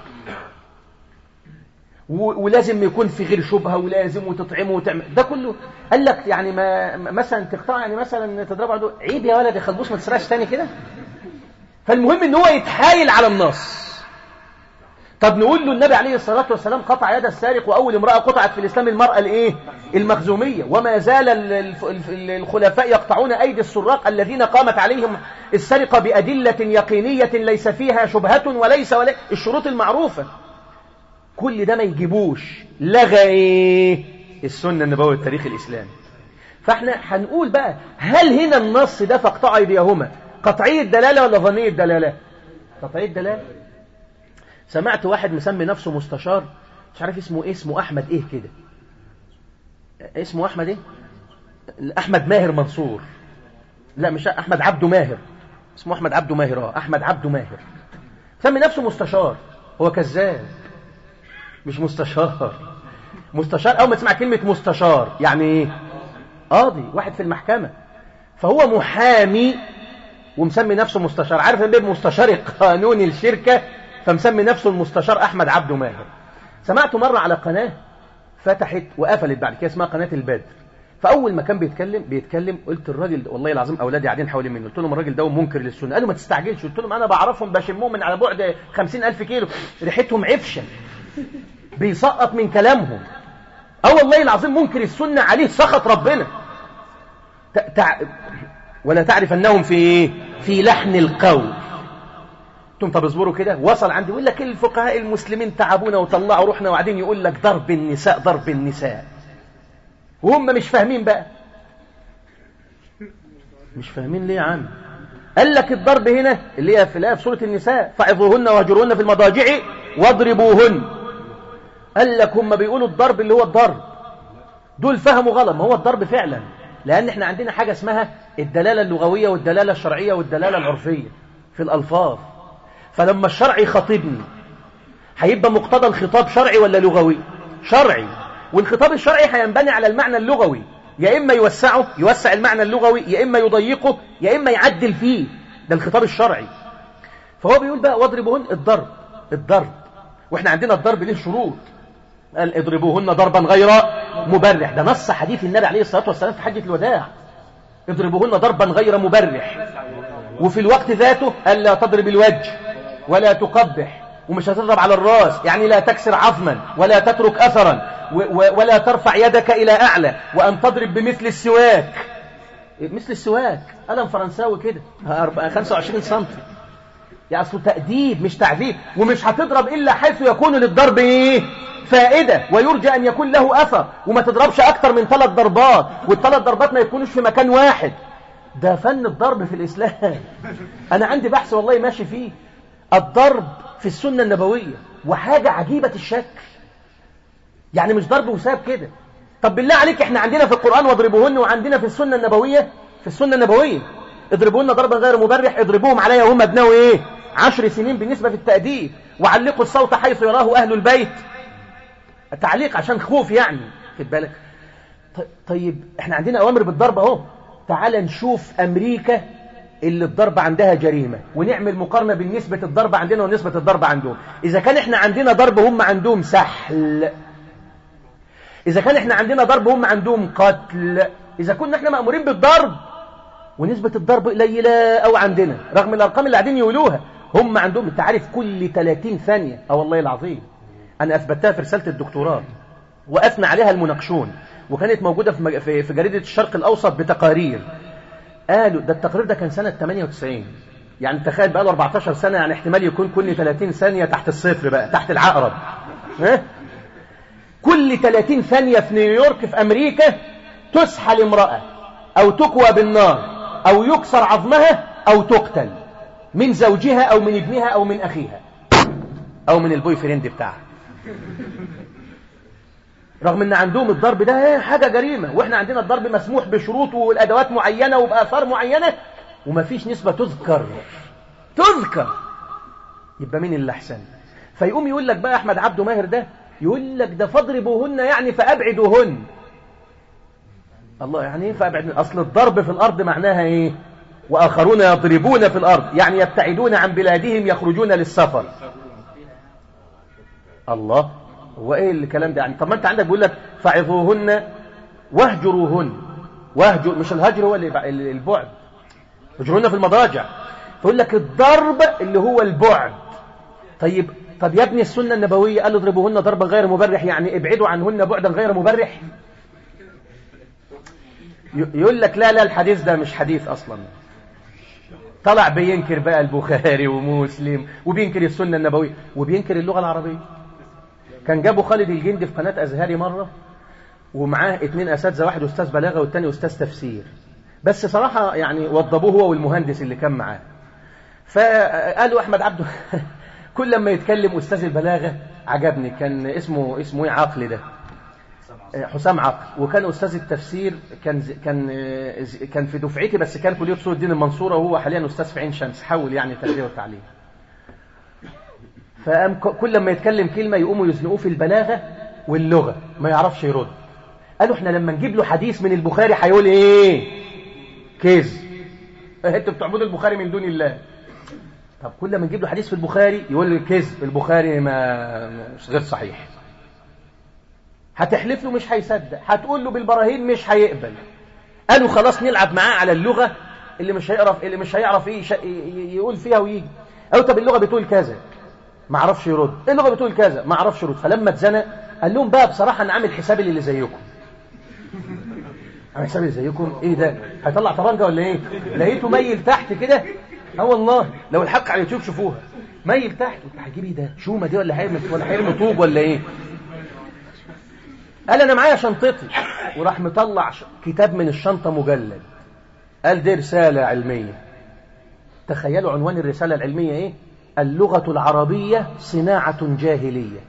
ولازم يكون في غير شبهة، ولازم وتطعمه وتعمل ده كله. قال لك يعني ما مثلا تقطع يعني مثلا تضربه عدو عيب يا ولد يا خلبوس ما تسرقش تاني كده. فالمهم ان هو يتحايل على النص. طب نقول له النبي عليه الصلاة والسلام قطع يد السارق، وأول امرأة قطعت في الإسلام المرأة الإيه؟ المخزومية، وما زال الخلفاء يقطعون أيدي السراق الذين قامت عليهم السرقة بأدلة يقينية ليس فيها شبهة وليس ولا الشروط المعروفة. كل ده ما يجيبوش لغى إيه؟ السنة النبوية والتاريخ الإسلامي. فاحنا هنقول بقى، هل هنا النص ده فاقطعوا أيديهما قطعية دلالة ولا ظنية دلالة؟ قطعية دلالة. سمعت واحد مسمي نفسه مستشار، مش عارف اسمه ايه، اسمه احمد ايه كده، اسمه احمد ايه، احمد ماهر منصور، لا مش احمد عبده ماهر، اسمه احمد عبده ماهر، اه احمد عبده ماهر، سمي نفسه مستشار. هو كذاب، مش مستشار. مستشار اول ما تسمع كلمة مستشار يعني ايه؟ قاضي، واحد في المحكمة. فهو محامي ومسمي نفسه مستشار. عارف ان بيه مستشار قانوني الشركة، فمسمي نفسه المستشار أحمد عبده ماهر. سمعته مرة على قناة فتحت وقفلت بعد كده اسمها قناة البدر، فأول ما كان بيتكلم بيتكلم قلت الراجل والله العظيم أولادي قاعدين حوالين منه، قلت لهم الراجل ده منكر للسنة. قالوا ما تستعجلش، قلت لهم أنا بعرفهم بشمهم من على بعد خمسين ألف كيلو، ريحتهم عفشة، بيسقط من كلامهم. أه والله العظيم منكر السنة عليه سخط ربنا. تع... ولا تعرف أنهم في في لحن القول. انتم طب اصبروا كده. وصل عندي يقول لك الفقهاء المسلمين تعبونا وطلعوا روحنا، وبعدين يقول لك ضرب النساء ضرب النساء، وهم مش فاهمين بقى. مش فاهمين ليه يا عم؟ قال لك الضرب هنا اللي هي في سورة النساء، فعظوهن واهجروهن في المضاجع واضربوهن. قال لك هم بيقولوا الضرب اللي هو الضرب، دول فهموا غلط. ما هو الضرب فعلا، لأن احنا عندنا حاجة اسمها الدلالة اللغوية والدلالة الشرعية والدلالة العرفية في الألفاظ. فلما الشرع يخاطبني هيبقى مقتضى الخطاب شرعي ولا لغوي؟ شرعي. والخطاب الشرعي هينبني على المعنى اللغوي، يا إما يوسعه يوسع المعنى اللغوي، يا إما يضيقه، يا إما يعدل فيه. ده الخطاب الشرعي. فهو بيقول بقى واضربوهن الضرب الضرب واحنا عندنا الضرب له شروط. قال اضربوهن ضربا غير مبرح، ده نص حديث النبي عليه الصلاة والسلام في حجة الوداع، اضربوهن ضربا غير مبرح. وفي الوقت ذاته قال لا تضرب الوجه ولا تقبح، ومش هتضرب على الراس، يعني لا تكسر عظما ولا تترك أثرا، ولا ترفع يدك إلى أعلى، وأن تضرب بمثل السواك. مثل السواك قلم فرنساوي كده خمسة وعشرين سنتي، يعني أصله تأديب مش تعذيب. ومش هتضرب إلا حيث يكون للضرب إيه؟ فائدة ويرجى أن يكون له أثر، وما تضربش أكتر من ثلاث ضربات، والثلاث ضربات ما يكونوش في مكان واحد. ده فن الضرب في الإسلام. أنا عندي بحث والله ماشي فيه الضرب في السنة النبوية، وحاجة عجيبة الشكل، يعني مش ضرب وساب كده. طب بالله عليك احنا عندنا في القرآن واضربوهن، وعندنا في السنة النبوية في السنة النبوية اضربوهن ضربا غير مبرح، اضربوهم عليها وهم ابنوا ايه؟ عشر سنين بالنسبة في التأديب، وعلقوا الصوت حيث يراه أهل البيت. التعليق عشان خوف يعني، خد بالك. طيب احنا عندنا أوامر بالضرب اهو. تعال نشوف أمريكا اللي الضرب عندها جريمة، ونعمل مقارنة بالنسبة الضرب عندنا ونسبة الضرب عندهم. إذا كان احنا عندنا ضرب هم عندهم سحل، إذا كان احنا عندنا ضرب هم عندهم قتل، إذا كنا احنا مأمورين بالضرب ونسبة الضرب قليلة أو عندنا، رغم الأرقام اللي قاعدين يقولوها، هم عندهم انت عارف كل ثلاثين ثانية. اه والله العظيم أنا أثبتها في رسالة الدكتوراه وأثنى عليها المناقشون، وكانت موجودة في في جريدة الشرق الأوسط بتقارير. قالوا ده التقرير ده كان سنة ثمانية وتسعين، يعني تخيل بقى له أربعتاشر سنة، يعني احتمال يكون كل ثلاثين ثانية تحت الصفر بقى، تحت العقرب. ها؟ كل ثلاثين ثانية في نيويورك في أمريكا تسحل امرأة أو تكوى بالنار أو يكسر عظمها أو تقتل من زوجها أو من ابنها أو من أخيها أو من البوي فريند بتاعها، رغم ان عندهم الضرب ده حاجة جريمة، واحنا عندنا الضرب مسموح بشروط والادوات معينة وبآثار معينة، ومفيش نسبة تذكر تذكر. يبقى مين اللي احسن؟ فيقوم يقول لك بقى احمد عبده ماهر ده يقول لك ده فاضربوهن يعني فابعدوهن. الله، يعني ايه فابعد؟ اصل الضرب في الارض معناها ايه؟ واخرون يضربون في الارض، يعني يبتعدون عن بلادهم، يخرجون للسفر. الله، هو ايه الكلام ده يعني؟ طب ما انت عندك بيقول لك فعظوهن واهجروهن، واهجر مش الهجر هو البعد، هجروهن في المضاجع. فيقول لك الضرب اللي هو البعد. طيب طب يا ابني السنة النبوية قال اضربوهن ضربا غير مبرح، يعني ابعدوا عنهن بعدا غير مبرح. يقول لك لا لا الحديث ده مش حديث أصلا. طلع بينكر بقى البخاري ومسلم وبينكر السنة النبوية وبينكر اللغة العربية. كان جابوا خالد الجندي في قناة أزهري مرة ومعاه اتنين أساتذة، واحد أستاذ بلاغة والتاني أستاذ تفسير، بس صراحة يعني وضبوه هو والمهندس اللي كان معاه. فقالوا أحمد عبده كل لما يتكلم أستاذ البلاغة عجبني، كان اسمه اسمه ايه عقل ده حسام عقل، وكان أستاذ التفسير كان كان كان في دفعتي بس كان كلية أصول الدين المنصورة، وهو حاليا أستاذ في عين شمس، حول يعني تربية وتعليم. فقام كل لما يتكلم كلمة يقوموا يزنقوه في البلاغة واللغة ما يعرفش يرد. قالوا احنا لما نجيب له حديث من البخاري هيقول ايه؟ كذب، انتوا بتعبدوا البخاري من دون الله. طب كل ما نجيب له حديث في البخاري يقول لي كذب، البخاري ما مش غير صحيح. هتحلف له مش هيصدق، هتقول له بالبراهين مش هيقبل. قالوا خلاص نلعب معاه على اللغة اللي مش هيعرف اللي مش هيعرف ايه يقول فيها ويجي. قالوا طب اللغة بتقول كذا، ما عرفش يرد. اللغة بتقول كذا، ما عرفش يرد. فلما اتزنق قال لهم بقى بصراحة انا عامل حسابي اللي زيكم. عامل حسابي اللي زيكم ايه ده؟ هيطلع طبنجة ولا ايه؟ لقيته ميل تحت كده. اه والله لو الحق على اليوتيوب شوفوها، ميل تحت. انت هتجيب ايه ده؟ شومه دي ولا هيرمي ولا هيرمي طوب ولا ايه؟ قال انا معايا شنطتي، وراح مطلع كتاب من الشنطه مجلد. قال دي رساله علميه. تخيلوا عنوان الرساله العلميه ايه؟ اللغه العربيه صناعه جاهليه،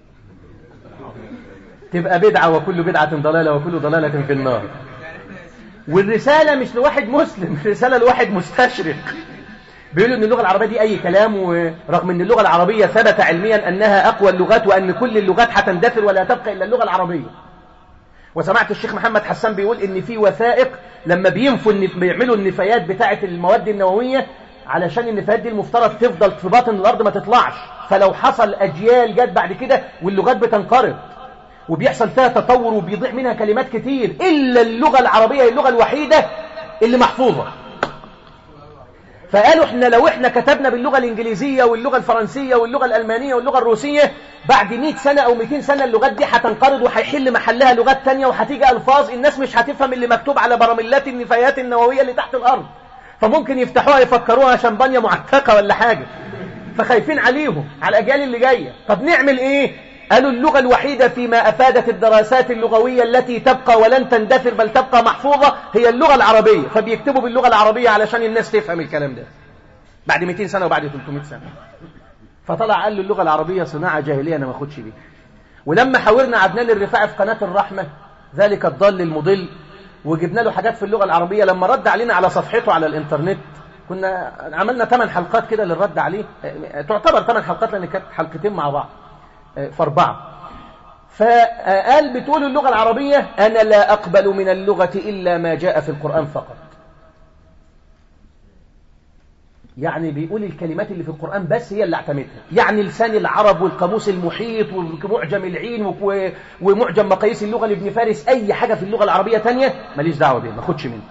تبقى بدعه وكل بدعه ضلاله وكل ضلاله في النار. والرساله مش لواحد مسلم، رساله لواحد مستشرق بيقولوا ان اللغه العربيه دي اي كلام، ورغم ان اللغه العربيه ثبت علميا انها اقوى اللغات وان كل اللغات هتندثر ولا تبقى الا اللغه العربيه. وسمعت الشيخ محمد حسان بيقول ان في وثائق لما بينفوا بيعملوا النفايات بتاعه المواد النوويه علشان النفايات دي المفترض تفضل في باطن الارض ما تطلعش، فلو حصل اجيال جت بعد كده واللغات بتنقرض وبيحصل فيها تطور وبيضيع منها كلمات كتير، الا اللغه العربيه هي اللغه الوحيده اللي محفوظه. فقالوا احنا لو احنا كتبنا باللغة الانجليزية واللغة الفرنسية واللغة الالمانية واللغة الروسية بعد مئة سنة او مئتين سنة اللغات دي هتنقرض وهيحل محلها لغات تانية وهتيجي الفاظ الناس مش هتفهم اللي مكتوب على براميلات النفايات النووية اللي تحت الارض، فممكن يفتحوها يفكروها شمبانيا معتقة ولا حاجة، فخايفين عليهم على الاجيال اللي جاية. طب نعمل ايه؟ قالوا اللغة الوحيدة فيما أفادت الدراسات اللغوية التي تبقى ولن تندثر بل تبقى محفوظة هي اللغة العربية، فبيكتبوا باللغة العربية علشان الناس تفهم الكلام ده بعد مئتين سنة وبعد ثلاثمئة سنة. فطلع قال له اللغة العربية صناعة جاهلية أنا ما أخدش بيه. ولما حاورنا عدنان الرفاعي في قناة الرحمة ذلك الضال المضل وجبنا له حاجات في اللغة العربية، لما رد علينا على صفحته على الإنترنت كنا عملنا ثمان حلقات كده للرد عليه، تعتبر ثمان حلقات لأن كانت حلقتين مع بعض فاربعة. فقال بتقول اللغة العربية أنا لا أقبل من اللغة إلا ما جاء في القرآن فقط. يعني بيقول الكلمات اللي في القرآن بس هي اللي اعتمدها، يعني لسان العرب والقاموس المحيط ومعجم العين ومعجم مقاييس اللغة لابن فارس، أي حاجة في اللغة العربية تانية ماليش دعوة بيها ما أخدش منها.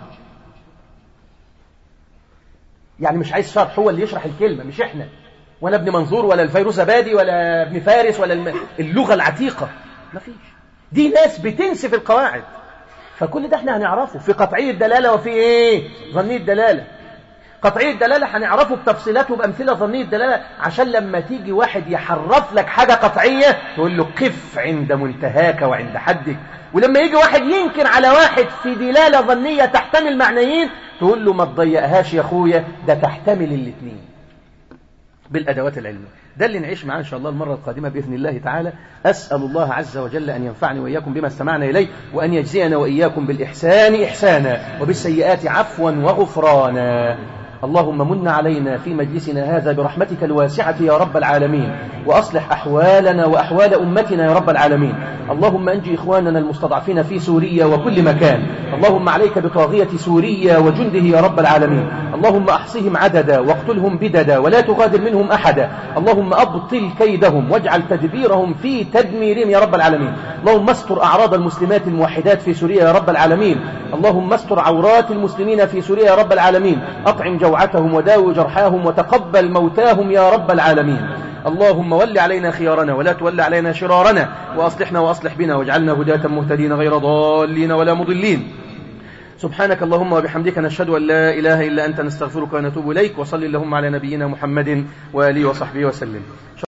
يعني مش عايز شرح، هو اللي يشرح الكلمة مش إحنا ولا ابن منظور ولا الفيروزابادي ولا ابن فارس ولا الم... اللغة العتيقة ما فيش. دي ناس بتنسف القواعد، فكل ده احنا هنعرفه في قطعي الدلالة وفي ايه ظني الدلالة. قطعي الدلالة هنعرفه بتفصيلاته بأمثلة ظني الدلالة، عشان لما تيجي واحد يحرف لك حاجة قطعية تقول له قف عند منتهاك وعند حدك، ولما يجي واحد ينكر على واحد في دلالة ظنية تحتمل معنيين تقول له ما تضيقهاش يا اخويا ده تحتمل الاثنين بالأدوات العلمية. ده اللي نعيش معاه إن شاء الله المرة القادمة بإذن الله تعالى. أسأل الله عز وجل أن ينفعني وإياكم بما استمعنا إليه، وأن يجزينا وإياكم بالإحسان إحسانا وبالسيئات عفوا وغفرانا. اللهم من علينا في مجلسنا هذا برحمتك الواسعة يا رب العالمين، وأصلح أحوالنا وأحوال أمتنا يا رب العالمين. اللهم أنجي إخواننا المستضعفين في سوريا وكل مكان. اللهم عليك بطاغية سوريا وجنده يا رب العالمين. اللهم أحصهم عددا واقتلهم بددا ولا تغادر منهم أحدا. اللهم أبطل كيدهم واجعل تدبيرهم في تدميرهم يا رب العالمين. اللهم استر أعراض المسلمات الموحدات في سوريا يا رب العالمين. اللهم استر عورات المسلمين في سوريا يا رب العالمين. أطعم جوعتهم وداوي جرحاهم وتقبل موتاهم يا رب العالمين. اللهم ول علينا خيارنا ولا تول علينا شرارنا، وأصلحنا وأصلح بنا واجعلنا هداة مهتدين غير ضالين ولا مضلين. سبحانك اللهم وبحمدك نشهد أن لا إله إلا أنت نستغفرك ونتوب إليك. وصل اللهم على نبينا محمد وآله وصحبه وسلم.